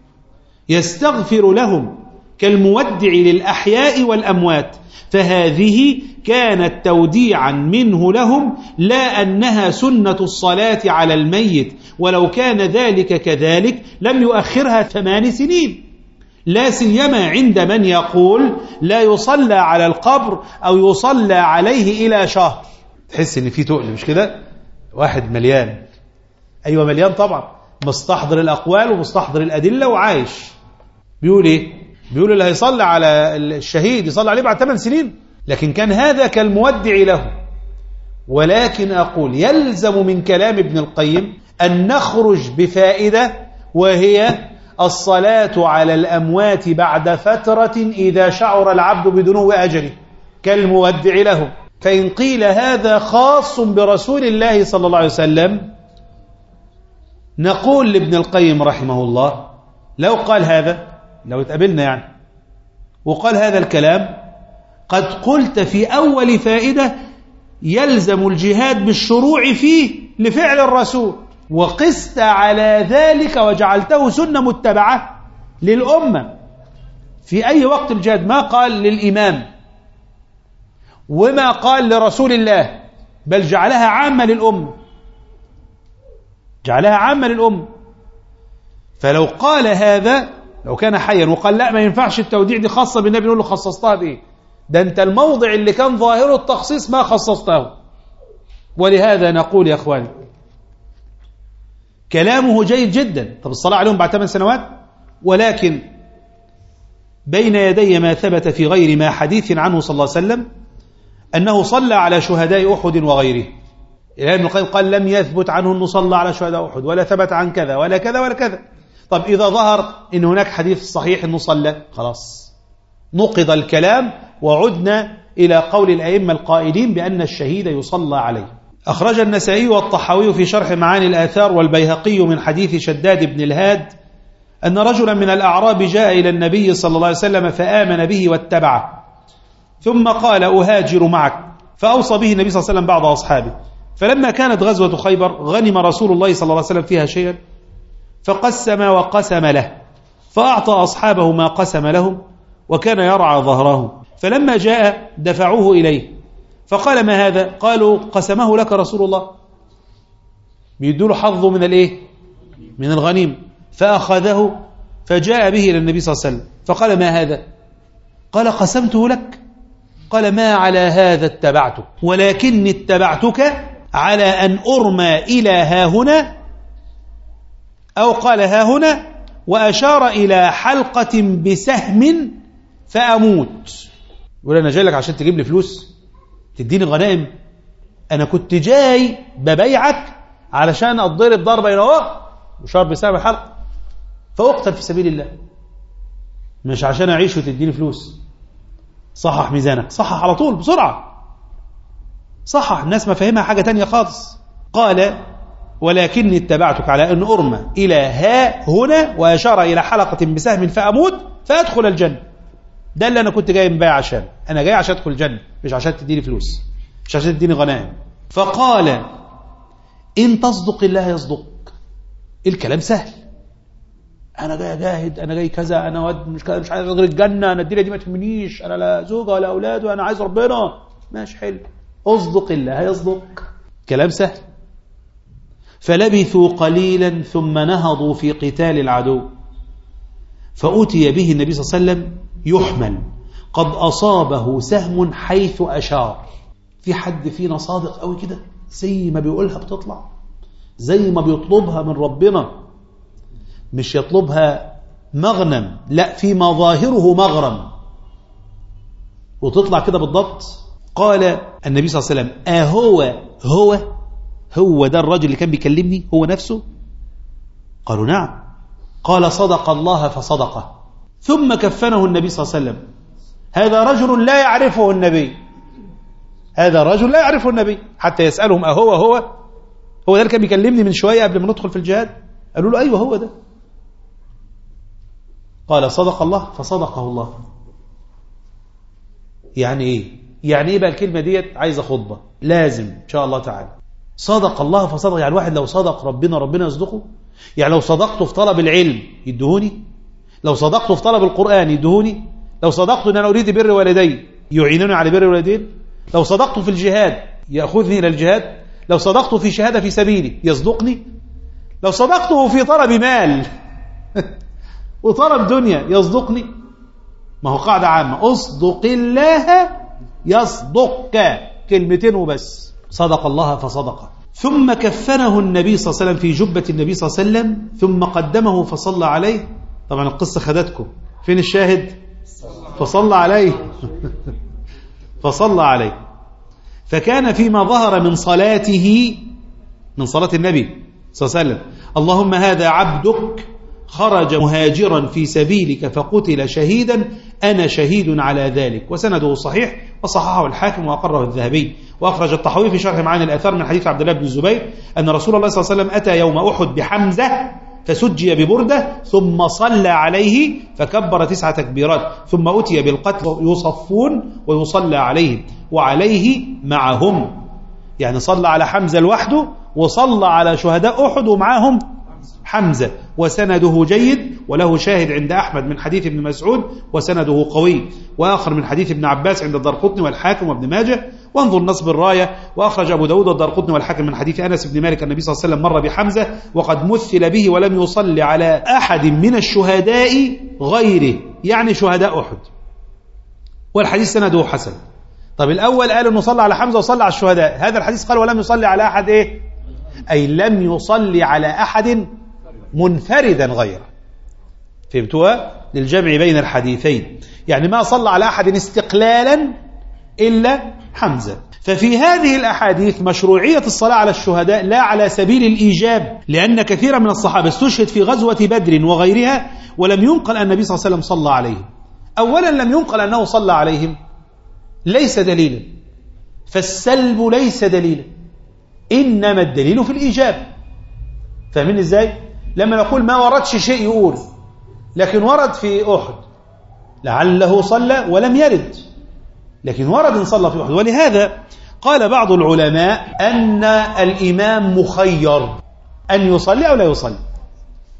يستغفر لهم كالمودع للأحياء والأموات، فهذه كانت توديعا منه لهم لا أنها سنة الصلاة على الميت، ولو كان ذلك كذلك لم يؤخرها ثمان سنين، لا سيما عند من يقول لا يصلى على القبر أو يصلى عليه إلى شهر. تحس إن في تقل مش كده؟ واحد مليان، أيوة مليان طبعا، مستحضر الأقوال ومستحضر الأدلة وعايش. بيقول إيه؟ بيقول اللي هيصلي على الشهيد يصلي عليه بعد ثمان سنين، لكن كان هذا كالمودع له. ولكن أقول يلزم من كلام ابن القيم أن نخرج بفائدة، وهي الصلاة على الأموات بعد فترة إذا شعر العبد بدنو أجله كالمودع له. فإن قيل هذا خاص برسول الله صلى الله عليه وسلم، نقول لابن القيم رحمه الله لو قال هذا، لو اتقابلنا يعني وقال هذا الكلام، قد قلت في أول فائدة يلزم الجهاد بالشروع فيه لفعل الرسول، وقست على ذلك وجعلته سنة متبعة للأمة في أي وقت الجهاد، ما قال للإمام وما قال لرسول الله، بل جعلها عامة للأمة، جعلها عامة للأمة. فلو قال هذا لو كان حيا وقال لا ما ينفعش التوديع دي خاصة بالنبي، نقول له خصصتها بإيه؟ ده أنت الموضع اللي كان ظاهره التخصيص ما خصصته. ولهذا نقول يا أخواني كلامه جيد جدا، طب الصلاة عليهم بعد ثمان سنوات، ولكن بين يدي ما ثبت في غير ما حديث عنه صلى الله عليه وسلم أنه صلى على شهداء أحد وغيره. ابن القيم قال لم يثبت عنه أنه صلى على شهداء أحد، ولا ثبت عن كذا ولا كذا ولا كذا. طب إذا ظهر أن هناك حديث صحيح أنه صلى، خلاص نقض الكلام وعدنا إلى قول الأئمة القائلين بأن الشهيد يصلى عليه. أخرج النسائي والطحاوي في شرح معاني الآثار والبيهقي من حديث شداد بن الهاد أن رجلا من الأعراب جاء إلى النبي صلى الله عليه وسلم فآمن به واتبعه، ثم قال أهاجر معك، فأوصى به النبي صلى الله عليه وسلم بعض أصحابه. فلما كانت غزوة خيبر غنم رسول الله صلى الله عليه وسلم فيها شيئا فقسم وقسم له، فأعطى أصحابه ما قسم لهم وكان يرعى ظهره، فلما جاء دفعوه إليه فقال ما هذا؟ قالوا قسمه لك رسول الله، بيدوا له حظه من الايه؟ من الغنيم. فأخذه فجاء به إلى النبي صلى الله عليه وسلم فقال ما هذا؟ قال قسمته لك. قال ما على هذا اتبعتك، ولكني اتبعتك على أن أرمى إلى ها هنا، أو قال ها هنا وأشار إلى حلقة بسهم فأموت. يقول أنا جاي لك عشان تجيب لي فلوس تديني غنائم؟ أنا كنت جاي ببيعك علشان أضرب ضربة هنا اهو وشار بسهم الحلقة فأقتل في سبيل الله، مش عشان أعيش وتديني فلوس. صحح ميزانك، صحح على طول بسرعة، صحح، الناس ما فهمها حاجة تانية خالص. قال ولكني اتبعتك على أن أرمى إلى ها هنا وأشار إلى حلقة بسهم فأموت فأدخل الجنة. ده اللي أنا كنت جاي مبايع عشان، أنا جاي عشان أدخل الجنة مش عشان تديني فلوس، مش عشان تديني غنائم. فقال إن تصدق الله يصدق. الكلام سهل، أنا جاي أجاهد، أنا جاي كذا، أنا ود مش كذا، مش عايز غير الجنة، أنا الدنيا دي ما تهمنيش، أنا لا زوجة ولا أولاد وأنا عايز ربنا. ماشي حلو، أصدق الله يصدق، كلام سهل. فلبثوا قليلا ثم نهضوا في قتال العدو، فأتي به النبي صلى الله عليه وسلم يحمل قد أصابه سهم حيث أشار. في حد فينا صادق قوي كده زي ما بيقولها بتطلع، زي ما بيطلبها من ربنا، مش يطلبها مغنم، لا في مظاهره مغرم وتطلع كده بالضبط. قال النبي صلى الله عليه وسلم أهو هو هو ده الرجل اللي كان بيكلمني هو نفسه؟ قالوا نعم. قال صدق الله فصدقه. ثم كفنه النبي صلى الله عليه وسلم. هذا رجل لا يعرفه النبي، هذا رجل لا يعرفه النبي، حتى يسألهم أهو هو هو ده اللي كان بيكلمني من شوية قبل ما ندخل في الجهاد؟ قالوا له أيوه هو ده. قال صدق الله فصدقه الله. يعني إيه؟ يعني إيه بقى الكلمة ديت؟ عايزة خطبة لازم إن شاء الله تعالى. صدق الله فصدق، يعني واحد لو صدق ربنا ربنا يصدقه. يعني لو صدقته في طلب العلم يدهوني، لو صدقته في طلب القرآن يدهوني، لو صدقته أن أنا أريد بر والدي يعينوني على بر والدين، لو صدقته في الجهاد يأخذني إلى الجهاد، لو صدقته في شهادة في سبيلي يصدقني، لو صدقته في طلب مال وطلب دنيا يصدقني. ما هو قاعدة عامة، أصدق الله يصدقك، كلمتين وبس. صدق الله فصدقه. ثم كفنه النبي صلى الله عليه وسلم في جبة النبي صلى الله عليه وسلم ثم قدمه فصلى عليه. طبعا القصة خدتكم، فين الشاهد؟ فصلى عليه فصلى عليه. فكان فيما ظهر من صلاته، من صلاة النبي صلى الله عليه وسلم اللهم هذا عبدك خرج مهاجرا في سبيلك فقتل شهيدا أنا شهيد على ذلك. وسنده صحيح وصححه الحاكم وأقره الذهبي. وأخرج الطحاوي في شرح معاني الآثار من حديث عبد الله بن الزبير أن رسول الله صلى الله عليه وسلم أتى يوم أحد بحمزة فسجي ببردة ثم صلى عليه فكبر تسع تكبيرات، ثم أتي بالقتل يصفون ويصلى عليهم وعليه معهم. يعني صلى على حمزة لوحده وصلى على شهداء أحد ومعهم حمزة. وسنده جيد وله شاهد عند أحمد من حديث ابن مسعود وسنده قوي، وآخر من حديث ابن عباس عند الدارقطني والحاكم وابن ماجه. وانظر نصب الراية. وأخرج أبو داود والدارقطني والحاكم من حديث أنس بن مالك النبي صلى الله عليه وسلم مر بحمزة وقد مثل به ولم يصلي على أحد من الشهداء غيره، يعني شهداء أحد. والحديث سنده حسن. طب الأول قال أنه صلى على حمزة وصلى على الشهداء، هذا الحديث قال ولم يصلي على أحد إيه؟ أي لم يصلي على أحد منفردا غيره. فهمتوها؟ للجمع بين الحديثين، يعني ما صلى على أحد استقلالا إلا حمزة. ففي هذه الأحاديث مشروعية الصلاة على الشهداء لا على سبيل الإيجاب، لأن كثيرا من الصحابة استشهد في غزوة بدر وغيرها ولم ينقل أن النبي صلى الله عليه وسلم صلى عليهم. أولا لم ينقل أنه صلى عليهم، ليس دليلا، فالسلب ليس دليلا، إنما الدليل في الإيجاب. فاهمين إزاي؟ لما نقول ما وردش شيء يقول، لكن ورد في أحد لعله صلى ولم يرد، لكن ورد إن صلى في أحد. ولهذا قال بعض العلماء أن الإمام مخير أن يصلي أو لا يصلي.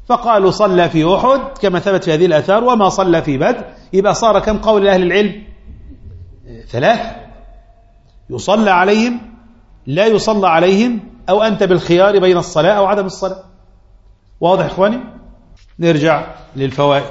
فقالوا صلى في أحد كما ثبت في هذه الآثار، وما صلى في بدر. يبقى صار كم قول لأهل العلم؟ ثلاثة: يصلى عليهم، لا يصلى عليهم، أو أنت بالخيار بين الصلاة أو عدم الصلاة. واضح إخواني؟ نرجع للفوائد.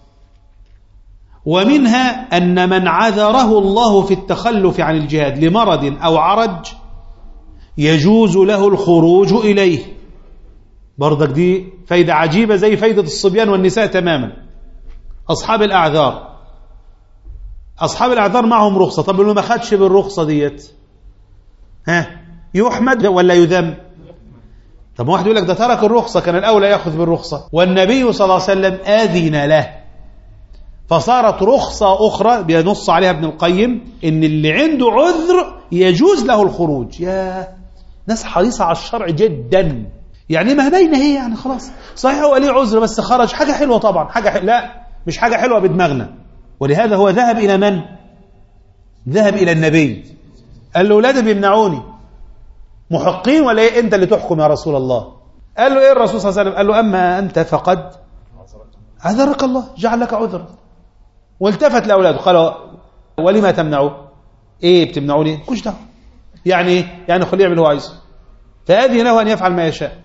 ومنها أن من عذره الله في التخلف عن الجهاد لمرض أو عرج يجوز له الخروج إليه. برضك دي فايدة عجيبة زي فايدة الصبيان والنساء تماما. أصحاب الأعذار أصحاب الأعذار معهم رخصة. طب اللي ما خدش بالرخصة ديت ها يحمد ولا يذم؟ طب واحد يقول لك ده ترك الرخصة، كان الأولى يأخذ بالرخصة، والنبي صلى الله عليه وسلم آذن له، فصارت رخصة أخرى بينص عليها ابن القيم إن اللي عنده عذر يجوز له الخروج. يا ناس حريصة على الشرع جدا. يعني ما بين هي يعني خلاص صحيح هو ليه عذر بس خرج، حاجة حلوة طبعا، حاجة حلوة. لا مش حاجة حلوة بدماغنا. ولهذا هو ذهب إلى من؟ ذهب إلى النبي، قال له أولاده بيمنعوني محقين ولا إيه؟ أنت اللي تحكم يا رسول الله. قال له إيه الرسول صلى الله عليه وسلم؟ قال له أما أنت فقد عذرك الله، جعل لك عذرا. والتفت لأولاده قال ولما تمنعوه؟ إيه بتمنعوني؟ كوش دعوة. يعني إيه؟ يعني خليه يعمل هو عايزه، فهذه له أن يفعل ما يشاء.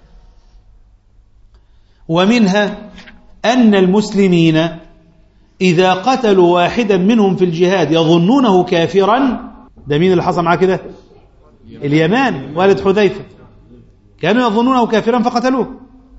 ومنها أن المسلمين إذا قتلوا واحدا منهم في الجهاد يظنونه كافرا. ده مين اللي حصل معاه كده؟ اليمان والد حذيفة، كانوا يظنونه كافرا فقتلوه.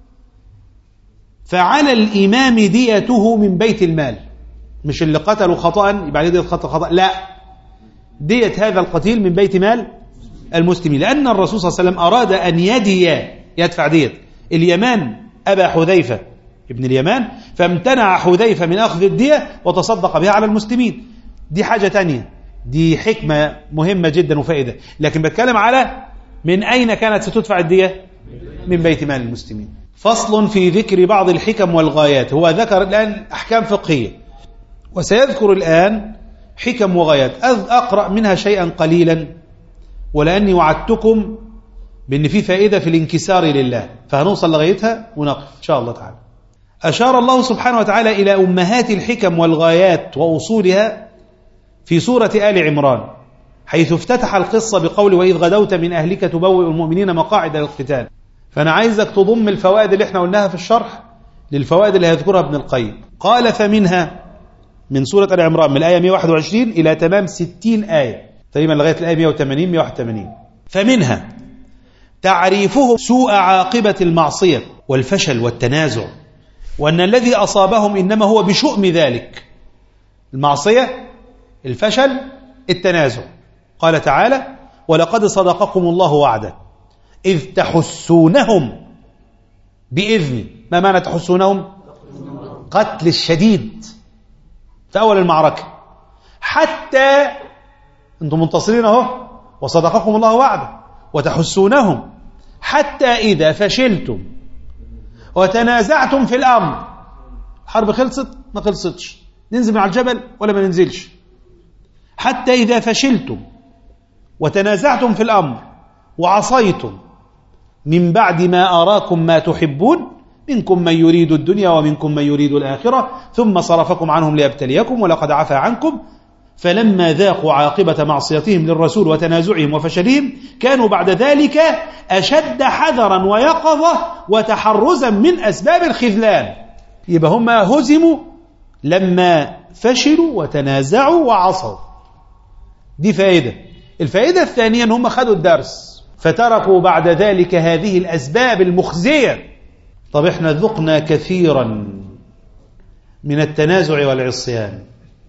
فعلى الإمام ديته من بيت المال، مش اللي قتلوا خطأ يبقى عليه دية قتل خطأ، لا، دية هذا القتيل من بيت مال المسلمين، لأن الرسول صلى الله عليه وسلم أراد أن يدي يدفع دية اليمان أبا حذيفة ابن اليمان، فامتنع حذيفة من أخذ الدية وتصدق بها على المسلمين. دي حاجة تانية، دي حكمة مهمة جدا وفائدة. لكن بتكلم على من أين كانت ستدفع الدية؟ من بيت مال المسلمين. فصل في ذكر بعض الحكم والغايات. هو ذكر الآن أحكام فقهية وسيذكر الآن حكم وغايات. أقرأ منها شيئا قليلا ولأني وعدتكم بأن في فائدة في الانكسار لله، فهنوصل لغايتها ونقف إن شاء الله تعالى. أشار الله سبحانه وتعالى إلى أمهات الحكم والغايات وأصولها في سورة آل عمران، حيث افتتح القصة بقول وإذ غدوت من أهلك تبوئ المؤمنين مقاعد للقتال. فأنا عايزك تضم الفوائد اللي احنا قلناها في الشرح للفوائد اللي هيذكرها ابن القيم. قال فمنها من سورة آل عمران من الآية مئة وواحد وعشرين إلى تمام ستين آية تقريبا لغاية الآية مئة وثمانين مئة وواحد وثمانين. فمنها تعريفه سوء عاقبة المعصية والفشل والتنازع، وأن الذي أصابهم إنما هو بشؤم ذلك، المعصية، الفشل، التنازع. قال تعالى ولقد صدقكم الله وعده إذ تحسونهم بإذني. ما معنى تحسونهم؟ قتل الشديد في أول المعركة، حتى أنتم منتصرين أهو وصدقكم الله وعده وتحسونهم حتى إذا فشلتم وتنازعتم في الأمر. حرب خلصت ما خلصتش، ننزل من على الجبل ولا ما ننزلش، حتى إذا فشلتم وتنازعتم في الأمر وعصيتم من بعد ما أراكم ما تحبون منكم من يريد الدنيا ومنكم من يريد الآخرة ثم صرفكم عنهم ليبتليكم ولقد عفا عنكم فلما ذاقوا عاقبة معصيتهم للرسول وتنازعهم وفشلهم كانوا بعد ذلك أشد حذرا ويقظة وتحرزا من أسباب الخذلان. يبقى هم هزموا لما فشلوا وتنازعوا وعصوا. دي فائدة. الفائدة الثانية أن هم خدوا الدرس فتركوا بعد ذلك هذه الأسباب المخزية. طب احنا ذقنا كثيرا من التنازع والعصيان،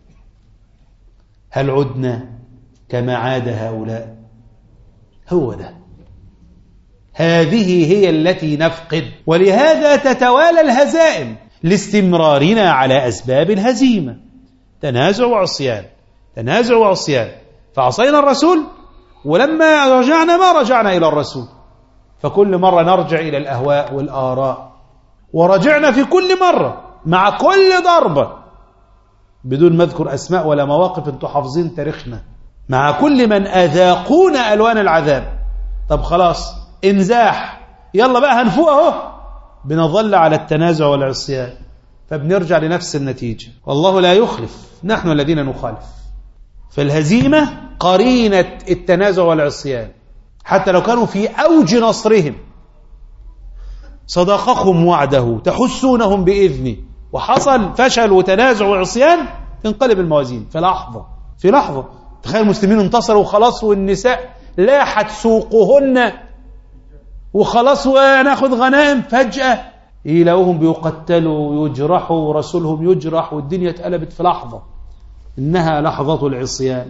هل عدنا كما عاد هؤلاء؟ هو ده، هذه هي التي نفقد. ولهذا تتوالى الهزائم لاستمرارنا على أسباب الهزيمة، تنازع وعصيان، تنازع وعصيان. فعصينا الرسول ولما رجعنا ما رجعنا إلى الرسول، فكل مرة نرجع إلى الأهواء والآراء، ورجعنا في كل مرة مع كل ضربة بدون ما اذكر أسماء ولا مواقف، انتوا حافظين تاريخنا، مع كل من أذاقونا ألوان العذاب. طب خلاص انزاح، يلا بقى هنفوق اهو، بنظل على التنازع والعصيان، فبنرجع لنفس النتيجة. والله لا يخلف، نحن الذين نخالف. فالهزيمة قرينة التنازع والعصيان، حتى لو كانوا في أوج نصرهم صدقكم وعده تحسونهم بإذنه، وحصل فشل وتنازع وعصيان، تنقلب الموازين في لحظة. في لحظة تخيل المسلمين انتصروا وخلاص، والنساء لاحت سوقهن وخلاص وناخذ غنائم، فجأة يلاقوهم بيقتلوا ويجرحوا ورسولهم يجرح، والدنيا اتقلبت في لحظة. إنها لحظة العصيان،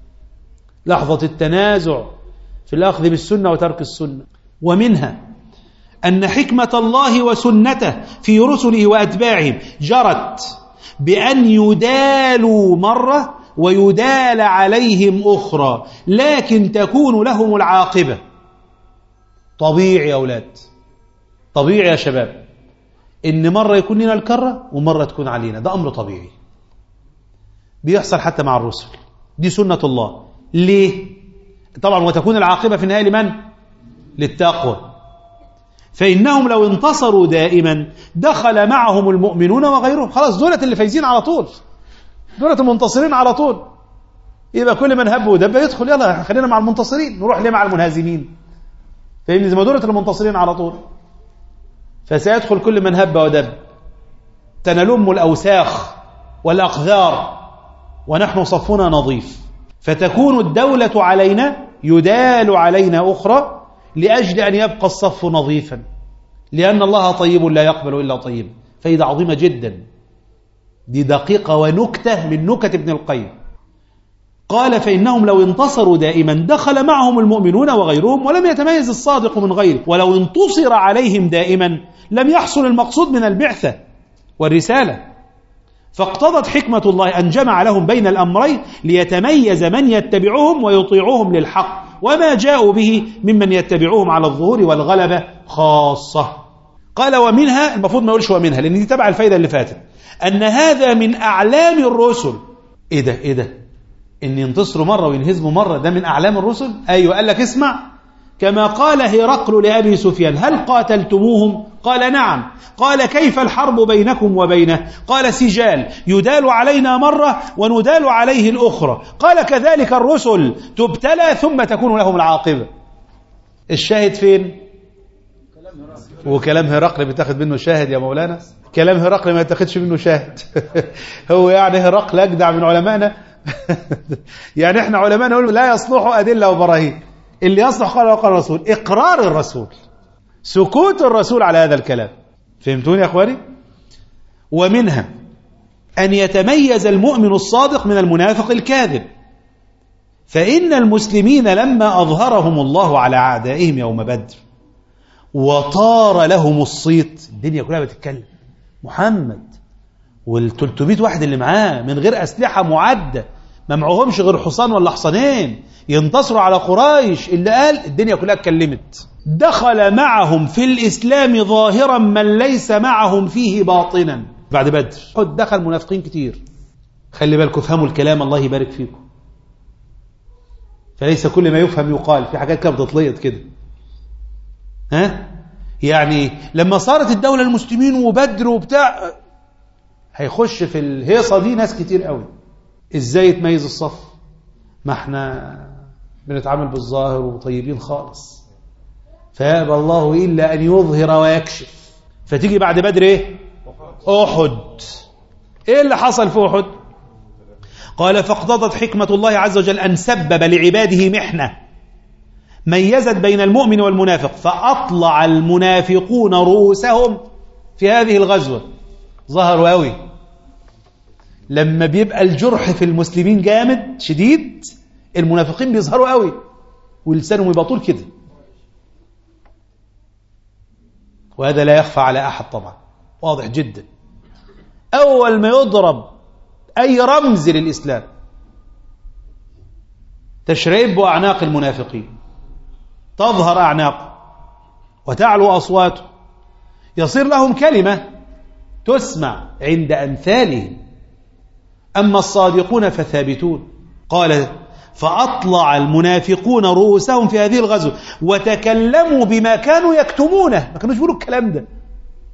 لحظة التنازع في الأخذ بالسنة وترك السنة. ومنها أن حكمة الله وسنته في رسله وأتباعهم جرت بأن يدالوا مرة ويدال عليهم أخرى، لكن تكون لهم العاقبة. طبيعي يا أولاد، طبيعي يا شباب، إن مرة يكون لنا الكرة ومرة تكون علينا، ده أمر طبيعي بيحصل حتى مع الرسل، دي سنة الله. ليه؟ طبعا وتكون العاقبة في النهاية لمن؟ للتقوى. فإنهم لو انتصروا دائما دخل معهم المؤمنون وغيرهم، خلاص دولة اللي فايزين على طول، دولة المنتصرين على طول، يبقى كل من هب ودب يدخل، يلا خلينا مع المنتصرين، نروح ليه مع المنهزمين؟ فإن زي ما دولة المنتصرين على طول، فسيدخل كل من هب ودب. تنلم الأوساخ والأقذار ونحن صفنا نظيف، فتكون الدولة علينا يدال علينا أخرى لأجل أن يبقى الصف نظيفا، لأن الله طيب لا يقبل إلا طيب. فإذا عظيمة جدا، دي دقيقة ونكتة من نكت ابن القيم. قال فإنهم لو انتصروا دائما دخل معهم المؤمنون وغيرهم ولم يتميز الصادق من غيره، ولو انتصر عليهم دائما لم يحصل المقصود من البعثة والرسالة. فاقتضت حكمة الله أن جمع لهم بين الأمرين ليتميز من يتبعهم ويطيعهم للحق وما جاءوا به ممن يتبعوهم على الظهور والغلبة خاصة. قال ومنها، المفروض ما يقولش ومنها لأن دي تبع الفايدة اللي فاتت، أن هذا من أعلام الرسل. إيه ده إيه ده إن ينتصروا مرة وينهزموا مرة، ده من أعلام الرسل؟ أيوة. قال لك اسمع، كما قال هرقل لأبي سفيان هل قاتلتموهم؟ قال نعم. قال كيف الحرب بينكم وبينه؟ قال سجال، يدال علينا مرة وندال عليه الأخرى. قال كذلك الرسل تبتلى ثم تكون لهم العاقبة. الشاهد فين؟ وكلام هرقل بتاخد منه شاهد يا مولانا؟ كلام هرقل ما تاخدش منه شاهد. هو يعني هرقل أجدع من علمائنا؟ يعني احنا علماء نقول لا يصلح أدلة وبراهين، اللي يصلح قال وقال الرسول، إقرار الرسول، سكوت الرسول على هذا الكلام. فهمتوني يا أخواني؟ ومنها أن يتميز المؤمن الصادق من المنافق الكاذب، فإن المسلمين لما أظهرهم الله على أعدائهم يوم بدر وطار لهم الصيت، الدنيا كلها بتتكلم، محمد والتلتمية واحد اللي معاه من غير أسلحة معدة، ما معهمش غير حصان ولا حصانين، ينتصروا على قريش، اللي قال الدنيا كلها اتكلمت. دخل معهم في الإسلام ظاهرا من ليس معهم فيه باطنا. بعد بدر دخل منافقين كتير، خلي بالكم فهموا الكلام، الله يبارك فيكم. فليس كل ما يفهم يقال، في حاجات كده بتطليط كده. ها يعني لما صارت الدولة المسلمين وبدر وبتاع، هيخش في الهيصة دي ناس كتير قوي. ازاي يتميز الصف؟ ما احنا بنتعامل بالظاهر وطيبين خالص، فيأبى الله إلا أن يظهر ويكشف. فتيجي بعد بدر ايه؟ أحد. ايه اللي حصل في أحد؟ قال فاقتضت حكمة الله عز وجل أن سبب لعباده محنة ميزت بين المؤمن والمنافق، فأطلع المنافقون رؤوسهم في هذه الغزوة، ظهروا قوي. لما بيبقى الجرح في المسلمين جامد شديد، المنافقين بيظهروا قوي ولسانهم يبقى طول كده، وهذا لا يخفى على أحد طبعا، واضح جدا. أول ما يضرب أي رمز للإسلام تشرب أعناق المنافقين، تظهر أعناق وتعلو أصوات، يصير لهم كلمة تسمع عند أمثالهم، أما الصادقون فثابتون. قال فأطلع المنافقون رؤوسهم في هذه الغزوة وتكلموا بما كانوا يكتمونه، ما كانوش يقولوا الكلام ده،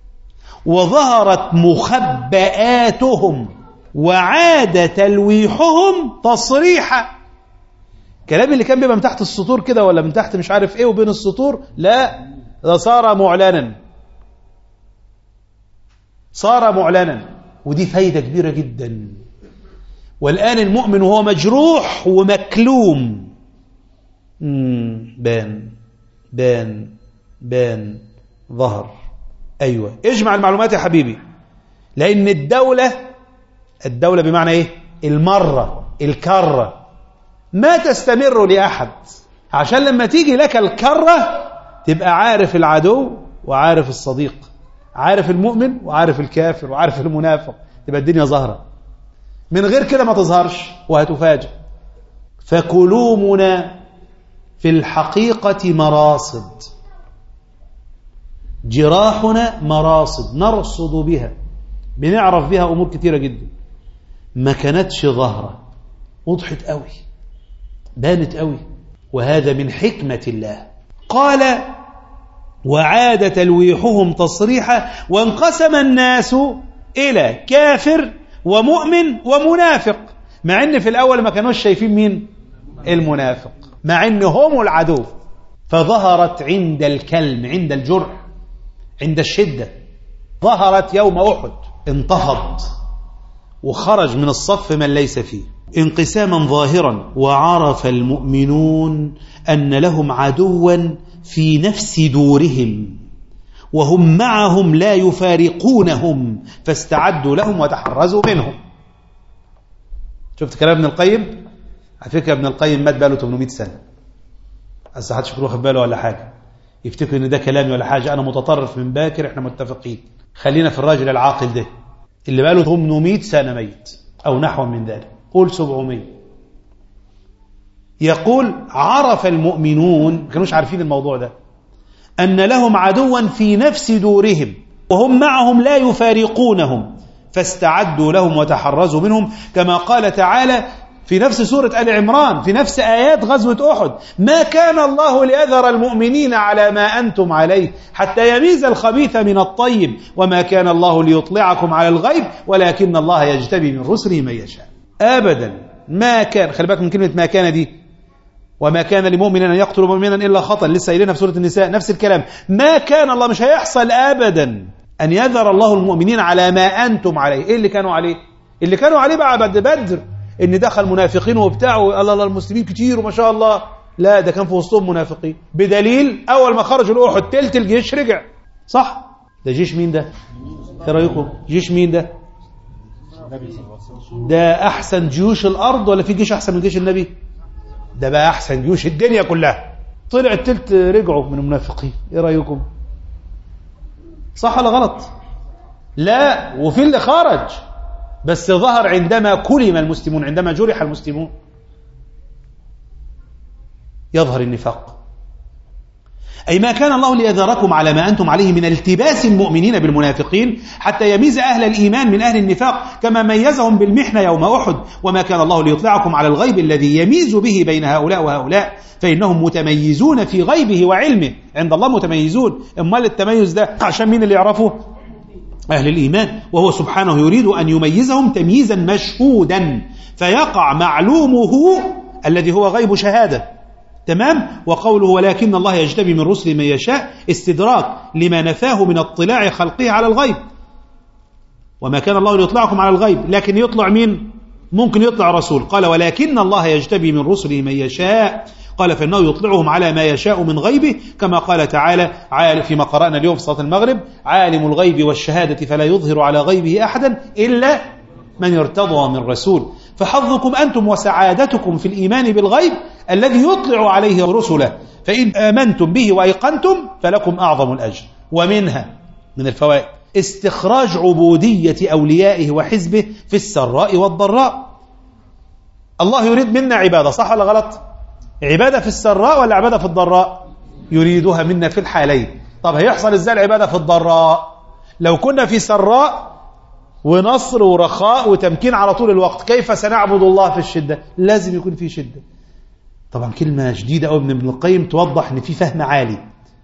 وظهرت مخبآتهم وعاد تلويحهم تصريحا. كلام اللي كان بيبقى من تحت السطور كده ولا من تحت مش عارف ايه وبين السطور، لا، ده صار معلنا، صار معلنا. ودي فايدة كبيرة جدا. والآن المؤمن وهو مجروح ومكلوم، مم. بان بان بان ظهر. أيوة، اجمع المعلومات يا حبيبي، لأن الدولة الدولة بمعنى إيه؟ المرة، الكرة، ما تستمر لأحد، عشان لما تيجي لك الكرة تبقى عارف العدو وعارف الصديق، عارف المؤمن وعارف الكافر وعارف المنافق، تبقى الدنيا ظاهرة. من غير كده ما تظهرش وهتفاجئ. فكلومنا في الحقيقة مراصد، جراحنا مراصد نرصد بها، بنعرف بها أمور كثيرة جدا. ما كانتش ظاهرة، وضحت قوي، بانت قوي، وهذا من حكمة الله. قال وعاد تلويحهم تصريحا وانقسم الناس إلى كافر ومؤمن ومنافق، مع ان في الأول ما كانوش شايفين مين؟ المنافق، مع ان هم العدو. فظهرت عند الكلم، عند الجرح، عند الشدة، ظهرت يوم أحد، انتفض وخرج من الصف من ليس فيه انقساما ظاهرا. وعرف المؤمنون أن لهم عدوا في نفس دورهم وهم معهم لا يفارقونهم، فاستعدوا لهم وتحرزوا منهم. شفت كلام ابن القيم؟ على فكرة ابن القيم مات بقاله ثمانمائة سنة، بس حدش يكون واخد باله ولا حاجة، يفتكر ان ده كلامي ولا حاجة. انا متطرف من باكر، احنا متفقين. خلينا في الراجل العاقل ده اللي بقاله ثمانمائة سنة ميت او نحو من ذلك، قول سبعمائة. يقول عرف المؤمنون، ما كانوش عارفين الموضوع ده، أن لهم عدوا في نفس دورهم وهم معهم لا يفارقونهم، فاستعدوا لهم وتحرزوا منهم، كما قال تعالى في نفس سورة آل عمران في نفس آيات غزوة أحد: ما كان الله ليذر المؤمنين على ما أنتم عليه حتى يميز الخبيث من الطيب وما كان الله ليطلعكم على الغيب ولكن الله يجتبي من رسله من يشاء. أبدا ما كان، خلي بالك من كلمة ما كان دي، وما كان لمؤمن أن يقتل مؤمنا إلا خطأ، لسه قايلينها في سورة النساء نفس الكلام. ما كان الله، مش هيحصل أبدا أن يذر الله المؤمنين على ما أنتم عليه. إيه اللي كانوا عليه؟ اللي كانوا عليه بقى بعد بدر، إن دخل منافقين وبتاع، الله الله المسلمين كتير وما شاء الله، لا، ده كان في وسطهم منافقين، بدليل أول ما خرجوا الأحد تلت الجيش رجع، صح؟ ده جيش مين ده؟ إيه رأيكم؟ جيش مين ده؟ ده أحسن جيوش الأرض ولا في جيش أحسن من جيش النبي؟ ده بقى أحسن جيوش الدنيا كلها. طلع التلت رجعوا من المنافقين، إيه رأيكم؟ صح ولا غلط؟ لا، وفي اللي خرج بس ظهر عندما كلم المسلمون، عندما جرح المسلمون يظهر النفاق. أي ما كان الله ليذركم على ما أنتم عليه من التباس المؤمنين بالمنافقين حتى يميز أهل الإيمان من أهل النفاق كما ميزهم بالمحنة يوم أحد. وما كان الله ليطلعكم على الغيب الذي يميز به بين هؤلاء وهؤلاء فإنهم متميزون في غيبه وعلمه، عند الله متميزون. أمال التميز ده عشان مين اللي يعرفه؟ أهل الإيمان، وهو سبحانه يريد أن يميزهم تمييزا مشهودا فيقع معلومه الذي هو غيب شهادة. تمام. وقوله ولكن الله يجتبي من رسله من يشاء استدراك لما نفاه من اطلاع خلقه على الغيب. وما كان الله ليطلعكم على الغيب، لكن يطلع مين؟ ممكن يطلع رسول. قال ولكن الله يجتبي من رسله من يشاء، قال فإنه يطلعهم على ما يشاء من غيبه، كما قال تعالى عالم فيما قرأنا اليوم في صلاة المغرب: عالم الغيب والشهادة فلا يظهر على غيبه أحدا إلا من ارتضى من رسول. فحظكم أنتم وسعادتكم في الإيمان بالغيب الذي يطلع عليه رسله، فإن آمنتم به وأيقنتم فلكم أعظم الأجر. ومنها من الفوائد استخراج عبودية أوليائه وحزبه في السراء والضراء. الله يريد منا عبادة، صح ولا غلط؟ عبادة في السراء ولا عبادة في الضراء؟ يريدها منا في الحالين. طب هيحصل ازاي العبادة في الضراء؟ لو كنا في سراء ونصر ورخاء وتمكين على طول الوقت، كيف سنعبد الله في الشدة؟ لازم يكون في شدة. طبعا كلمة جديدة أو ابن ابن القيم توضح ان في فهم عالي.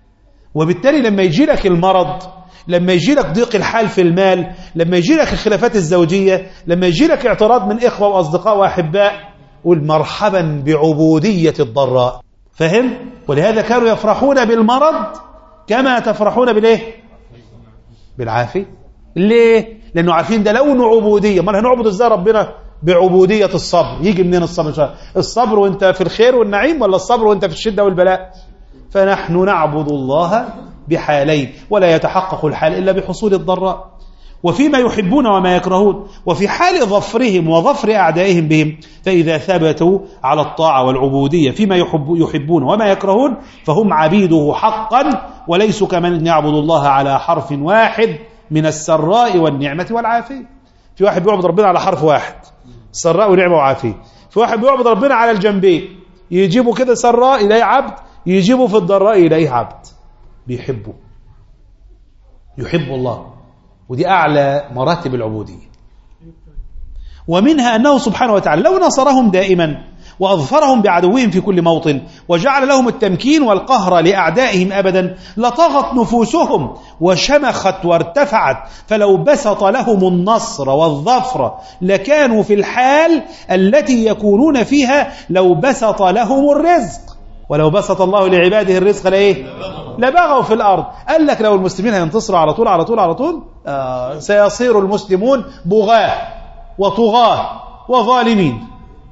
وبالتالي لما يجي لك المرض، لما يجي لك ضيق الحال في المال، لما يجي لك الخلافات الزوجية، لما يجي لك اعتراض من إخوة وأصدقاء وأحباء، قل مرحبا بعبودية الضراء. فهم؟ ولهذا كانوا يفرحون بالمرض كما تفرحون بالإيه؟ بالعافية. ليه؟ لأنه عارفين ده لون عبودية. ما هنعبد ازاي ربنا؟ بعبودية الصبر. يجي منين الصبر؟ الصبر وانت في الخير والنعيم، ولا الصبر وانت في الشدة والبلاء؟ فنحن نعبد الله بحالين، ولا يتحقق الحال إلا بحصول الضراء. وفيما يحبون وما يكرهون، وفي حال ظفرهم وظفر أعدائهم بهم، فإذا ثبتوا على الطاعة والعبودية فيما يحب يحبون وما يكرهون فهم عبيده حقا، وليسوا كمن يعبد الله على حرف واحد من السراء والنعمة والعافية. في واحد بيعبد ربنا على حرف واحد، سراء ونعمة وعافية. في واحد بيعبد ربنا على الجنبين، يجيبوا كده سراء إليه عبد، يجيبوا في الضراء إليه عبد. بيحبه، يحب الله، ودي أعلى مراتب العبودية. ومنها أنه سبحانه وتعالى لو نصرهم دائما وأظفرهم بعدوهم في كل موطن وجعل لهم التمكين والقهر لأعدائهم أبدا لطغت نفوسهم وشمخت وارتفعت، فلو بسط لهم النصر والظفر لكانوا في الحال التي يكونون فيها لو بسط لهم الرزق. ولو بسط الله لعباده الرزق لإيه؟ لبغوا في الأرض. قال لك لو المسلمين هينتصروا على طول على طول على طول آه سيصير المسلمون بغاة وطغاة وظالمين،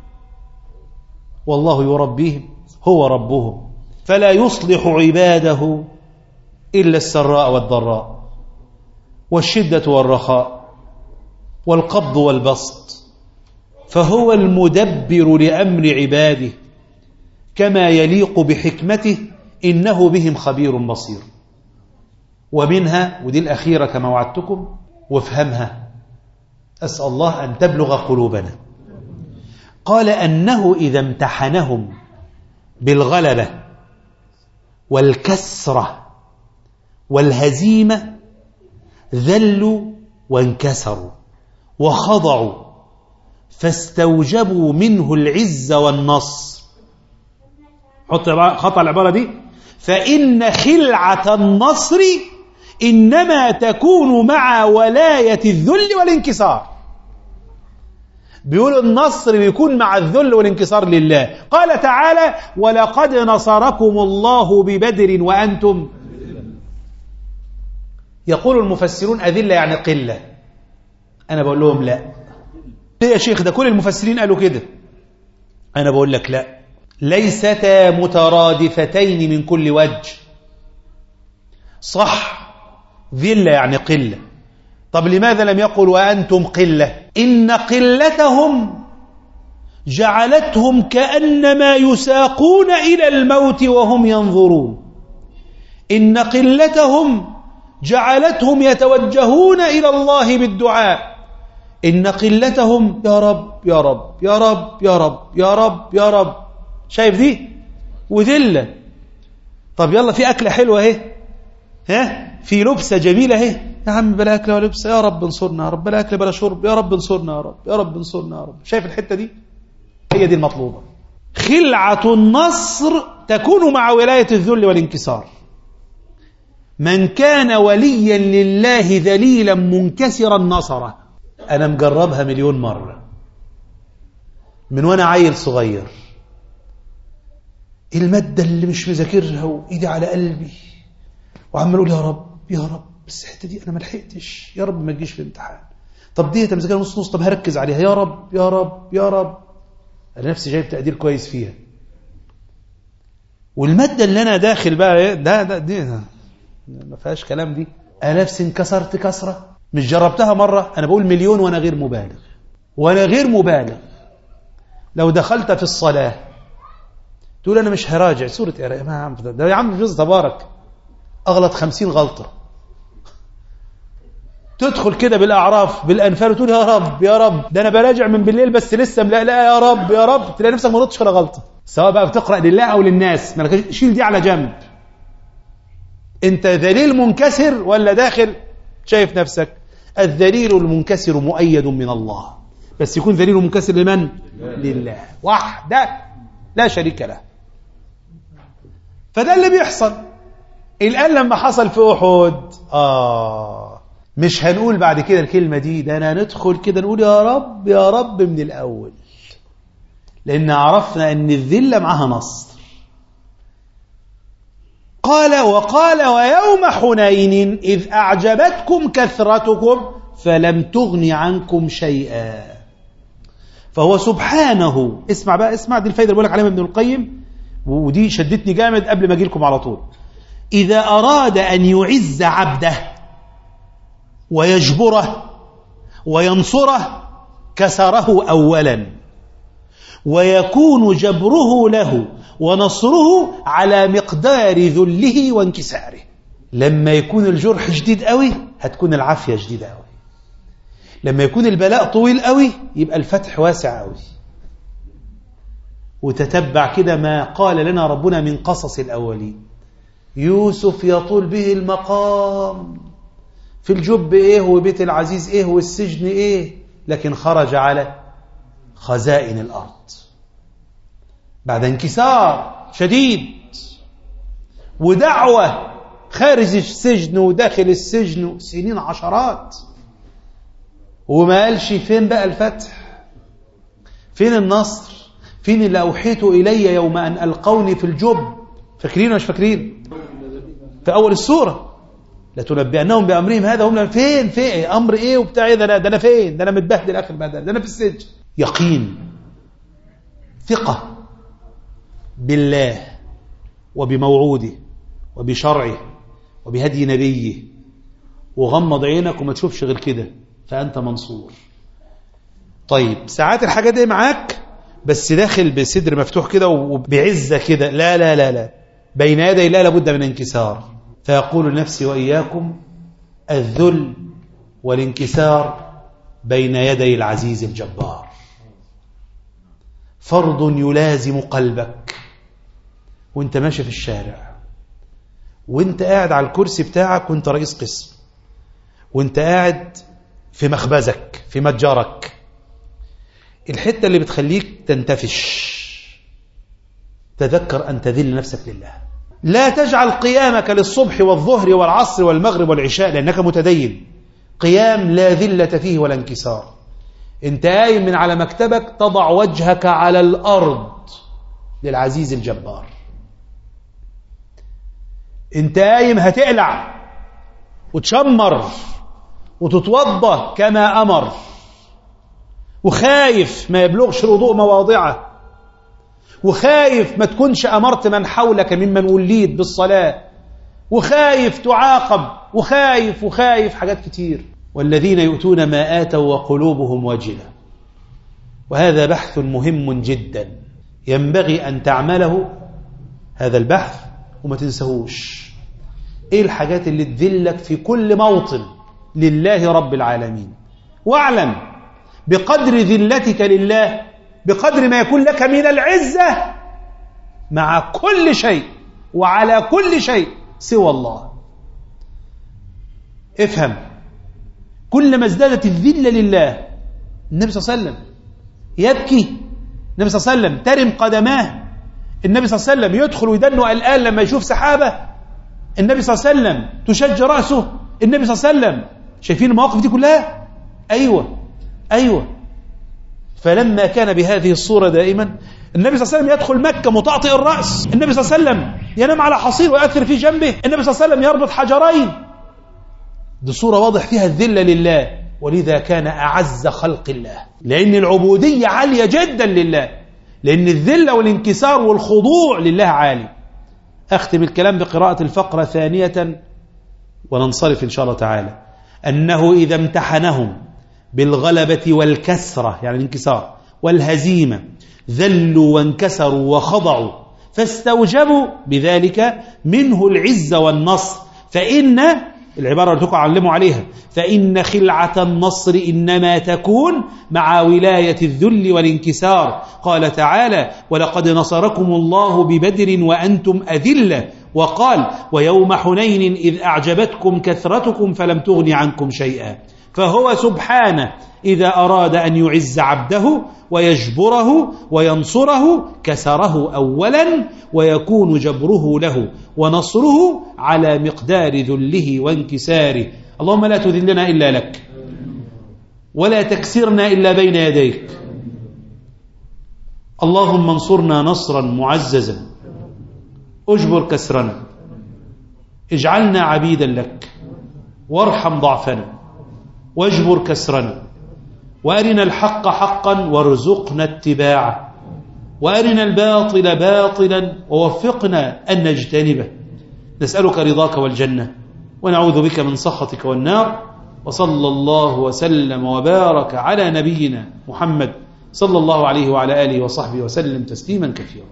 والله يربيهم، هو ربهم، فلا يصلح عباده إلا السراء والضراء والشدة والرخاء والقبض والبسط، فهو المدبر لأمر عباده كما يليق بحكمته، إنه بهم خبير بصير. ومنها، ودي الأخيرة كما وعدتكم وافهمها، أسأل الله أن تبلغ قلوبنا، قال أنه إذا امتحنهم بالغلبة والكسرة والهزيمة ذلوا وانكسروا وخضعوا فاستوجبوا منه العز والنصر. حط خطأ العبارة دي، فإن خلعة النصر إنما تكون مع ولاية الذل والانكسار. بيقول النصر بيكون مع الذل والانكسار لله. قال تعالى ولقد نصركم الله ببدر وأنتم. يقول المفسرون أذلة يعني قلة. أنا بقول لهم لا. ليه يا شيخ؟ ده كل المفسرين قالوا كده. أنا بقول لك لا، ليستا مترادفتين من كل وجه. صح، ذلة يعني قلة. طب لماذا لم يقل وأنتم قلة؟ إن قلتهم جعلتهم كأنما يساقون إلى الموت وهم ينظرون. إن قلتهم جعلتهم يتوجهون إلى الله بالدعاء. إن قلتهم يا رب يا رب يا رب يا رب يا رب يا رب. شايف دي؟ وذلة. طب يلا في أكلة حلوة اهي، ها، في لبسة جميلة اهي، يا عم بلا أكل ولا لبسة، يا رب انصرنا يا رب، بلا أكل بلا شرب، يا رب انصرنا يا رب، يا رب انصرنا يا رب. شايف الحتة دي؟ هي دي المطلوبة. خلعة النصر تكون مع ولاية الذل والانكسار. من كان وليا لله ذليلا منكسرا نصره. أنا مجربها مليون مرة من وأنا عيل صغير. المادة اللي مش مذاكرها وإيدي على قلبي وعمال أقول يا رب يا رب، بس الحته دي انا ما لحقتش، يا رب ما تجيش في الامتحان. طب دي مذاكرها نص نص، طب هركز عليها، يا رب يا رب يا رب. انا نفسي جايب تقدير كويس فيها، والماده اللي انا داخل بقى ده ده دي ما فيهاش كلام، دي انا نفسي انكسرت كسره. مش جربتها مره، انا بقول مليون وانا غير مبالغ، وانا غير مبالغ. لو دخلت في الصلاه تقول انا مش هراجع سوره يا عم، ده يا عم حفظ تبارك، اغلط خمسين غلطه. تدخل كده بالأعراف بالأنفال وتقول يا رب يا رب، ده أنا براجع من بالليل بس لسه لا لا يا رب يا رب، تلاقي نفسك ما ردتش ولا غلطة. سواء بقى بتقرأ لله أو للناس، ما شيل دي على جنب. أنت ذليل منكسر ولا داخل شايف نفسك؟ الذليل المنكسر مؤيد من الله، بس يكون ذليل منكسر لمن؟ لله وحده لا شريك له. فده اللي بيحصل. الآن لما حصل في أحد آه مش هنقول بعد كده الكلمة دي، ده أنا ندخل كده نقول يا رب يا رب من الأول، لأن عرفنا أن الذلة معها نصر. قال وقال ويوم حنين إذ أعجبتكم كثرتكم فلم تغن عنكم شيئا. فهو سبحانه، اسمع بقى اسمع دي الفايدة اللي بقولك عليها ابن القيم، ودي شدتني جامد قبل ما أجيلكم على طول. إذا أراد أن يعز عبده ويجبره وينصره كسره أولا، ويكون جبره له ونصره على مقدار ذله وانكساره. لما يكون الجرح شديد قوي هتكون العافية شديدة قوي، لما يكون البلاء طويل قوي يبقى الفتح واسع قوي. وتتبع كده ما قال لنا ربنا من قصص الأولين. يوسف يطول به المقام، في الجب إيه وبيت العزيز إيه والسجن إيه، لكن خرج على خزائن الأرض بعد انكسار شديد ودعوة خارج السجن وداخل السجن سنين عشرات، وما قالش فين بقى الفتح، فين النصر، فين اللي أوحيته إلي يوم أن ألقوني في الجب. فاكرين مش فاكرين في أول السورة لتنبئنهم بأمرهم هذا هم فين فين أمر إيه وبتاع إيه، ده أنا, ده أنا فين، ده أنا متبهدل آخر بدل، ده أنا في السجن. يقين، ثقة بالله وبموعوده وبشرعه وبهدي نبيه، وغمض عينك وما تشوفش غير كده فأنت منصور. طيب ساعات الحاجات دي معاك بس داخل بصدر مفتوح كده وبعزة كده، لا لا لا لا بين يدي الله لابد من انكسار. فيقول نفسي وإياكم الذل والانكسار بين يدي العزيز الجبار، فرض يلازم قلبك وانت ماشي في الشارع، وانت قاعد على الكرسي بتاعك وانت رئيس قسم، وانت قاعد في مخبزك في متجرك، الحتة اللي بتخليك تنتفش تذكر أن تذل نفسك لله. لا تجعل قيامك للصبح والظهر والعصر والمغرب والعشاء لأنك متدين، قيام لا ذلة فيه ولا انكسار. انت قايم من على مكتبك تضع وجهك على الأرض للعزيز الجبار، انت قايم هتقلع وتشمر وتتوضى كما أمر، وخايف ما يبلغش الوضوء مواضعه، وخايف ما تكونش أمرت من حولك ممن وليت بالصلاة، وخايف تعاقب، وخايف وخايف حاجات كتير. والذين يؤتون ما آتوا وقلوبهم وجلة. وهذا بحث مهم جدا ينبغي أن تعمله هذا البحث وما تنسهوش. إيه الحاجات اللي تذلك في كل موطن لله رب العالمين؟ واعلم بقدر ذلتك لله بقدر ما يكون لك من العزة مع كل شيء وعلى كل شيء سوى الله. افهم، كلما ازدادت الذلة لله، النبي صلى الله عليه وسلم يبكي، النبي صلى الله عليه وسلم ترم قدماه، النبي صلى الله عليه وسلم يدخل ويدنه قلقان لما يشوف سحابة، النبي صلى الله عليه وسلم تشج رأسه، النبي صلى الله عليه وسلم. شايفين المواقف دي كلها؟ أيوة أيوة. فلما كان بهذه الصورة دائما النبي صلى الله عليه وسلم يدخل مكة مطأطئ الرأس، النبي صلى الله عليه وسلم ينام على حصير ويأثر في جنبه، النبي صلى الله عليه وسلم يربط حجرين. دي صورة واضح فيها الذلة لله، ولذا كان أعز خلق الله، لأن العبودية عالية جدا لله، لأن الذلة والانكسار والخضوع لله عالي. أختم الكلام بقراءة الفقرة ثانية وننصرف إن شاء الله تعالى. أنه إذا امتحنهم بالغلبة والكسرة يعني الانكسار والهزيمة ذلوا وانكسروا وخضعوا، فاستوجبوا بذلك منه العزة والنصر. فإن العبارة اللي تقع عليها فإن خلعة النصر إنما تكون مع ولاية الذل والانكسار. قال تعالى ولقد نصركم الله ببدر وأنتم أذلة، وقال ويوم حنين إذ أعجبتكم كثرتكم فلم تغن عنكم شيئا فهو سبحانه إذا أراد أن يعز عبده ويجبره وينصره كسره أولا، ويكون جبره له ونصره على مقدار ذله وانكساره. اللهم لا تذلنا إلا لك، ولا تكسرنا إلا بين يديك. اللهم انصرنا نصرا معززا، اجبر كسرنا، اجعلنا عبيدا لك، وارحم ضعفنا، واجبر كسرنا، وأرنا الحق حقا وارزقنا اتباعه، وأرنا الباطل باطلا ووفقنا أن نجتنبه. نسألك رضاك والجنة، ونعوذ بك من سخطك والنار. وصلى الله وسلم وبارك على نبينا محمد صلى الله عليه وعلى آله وصحبه وسلم تسليما كثيرا.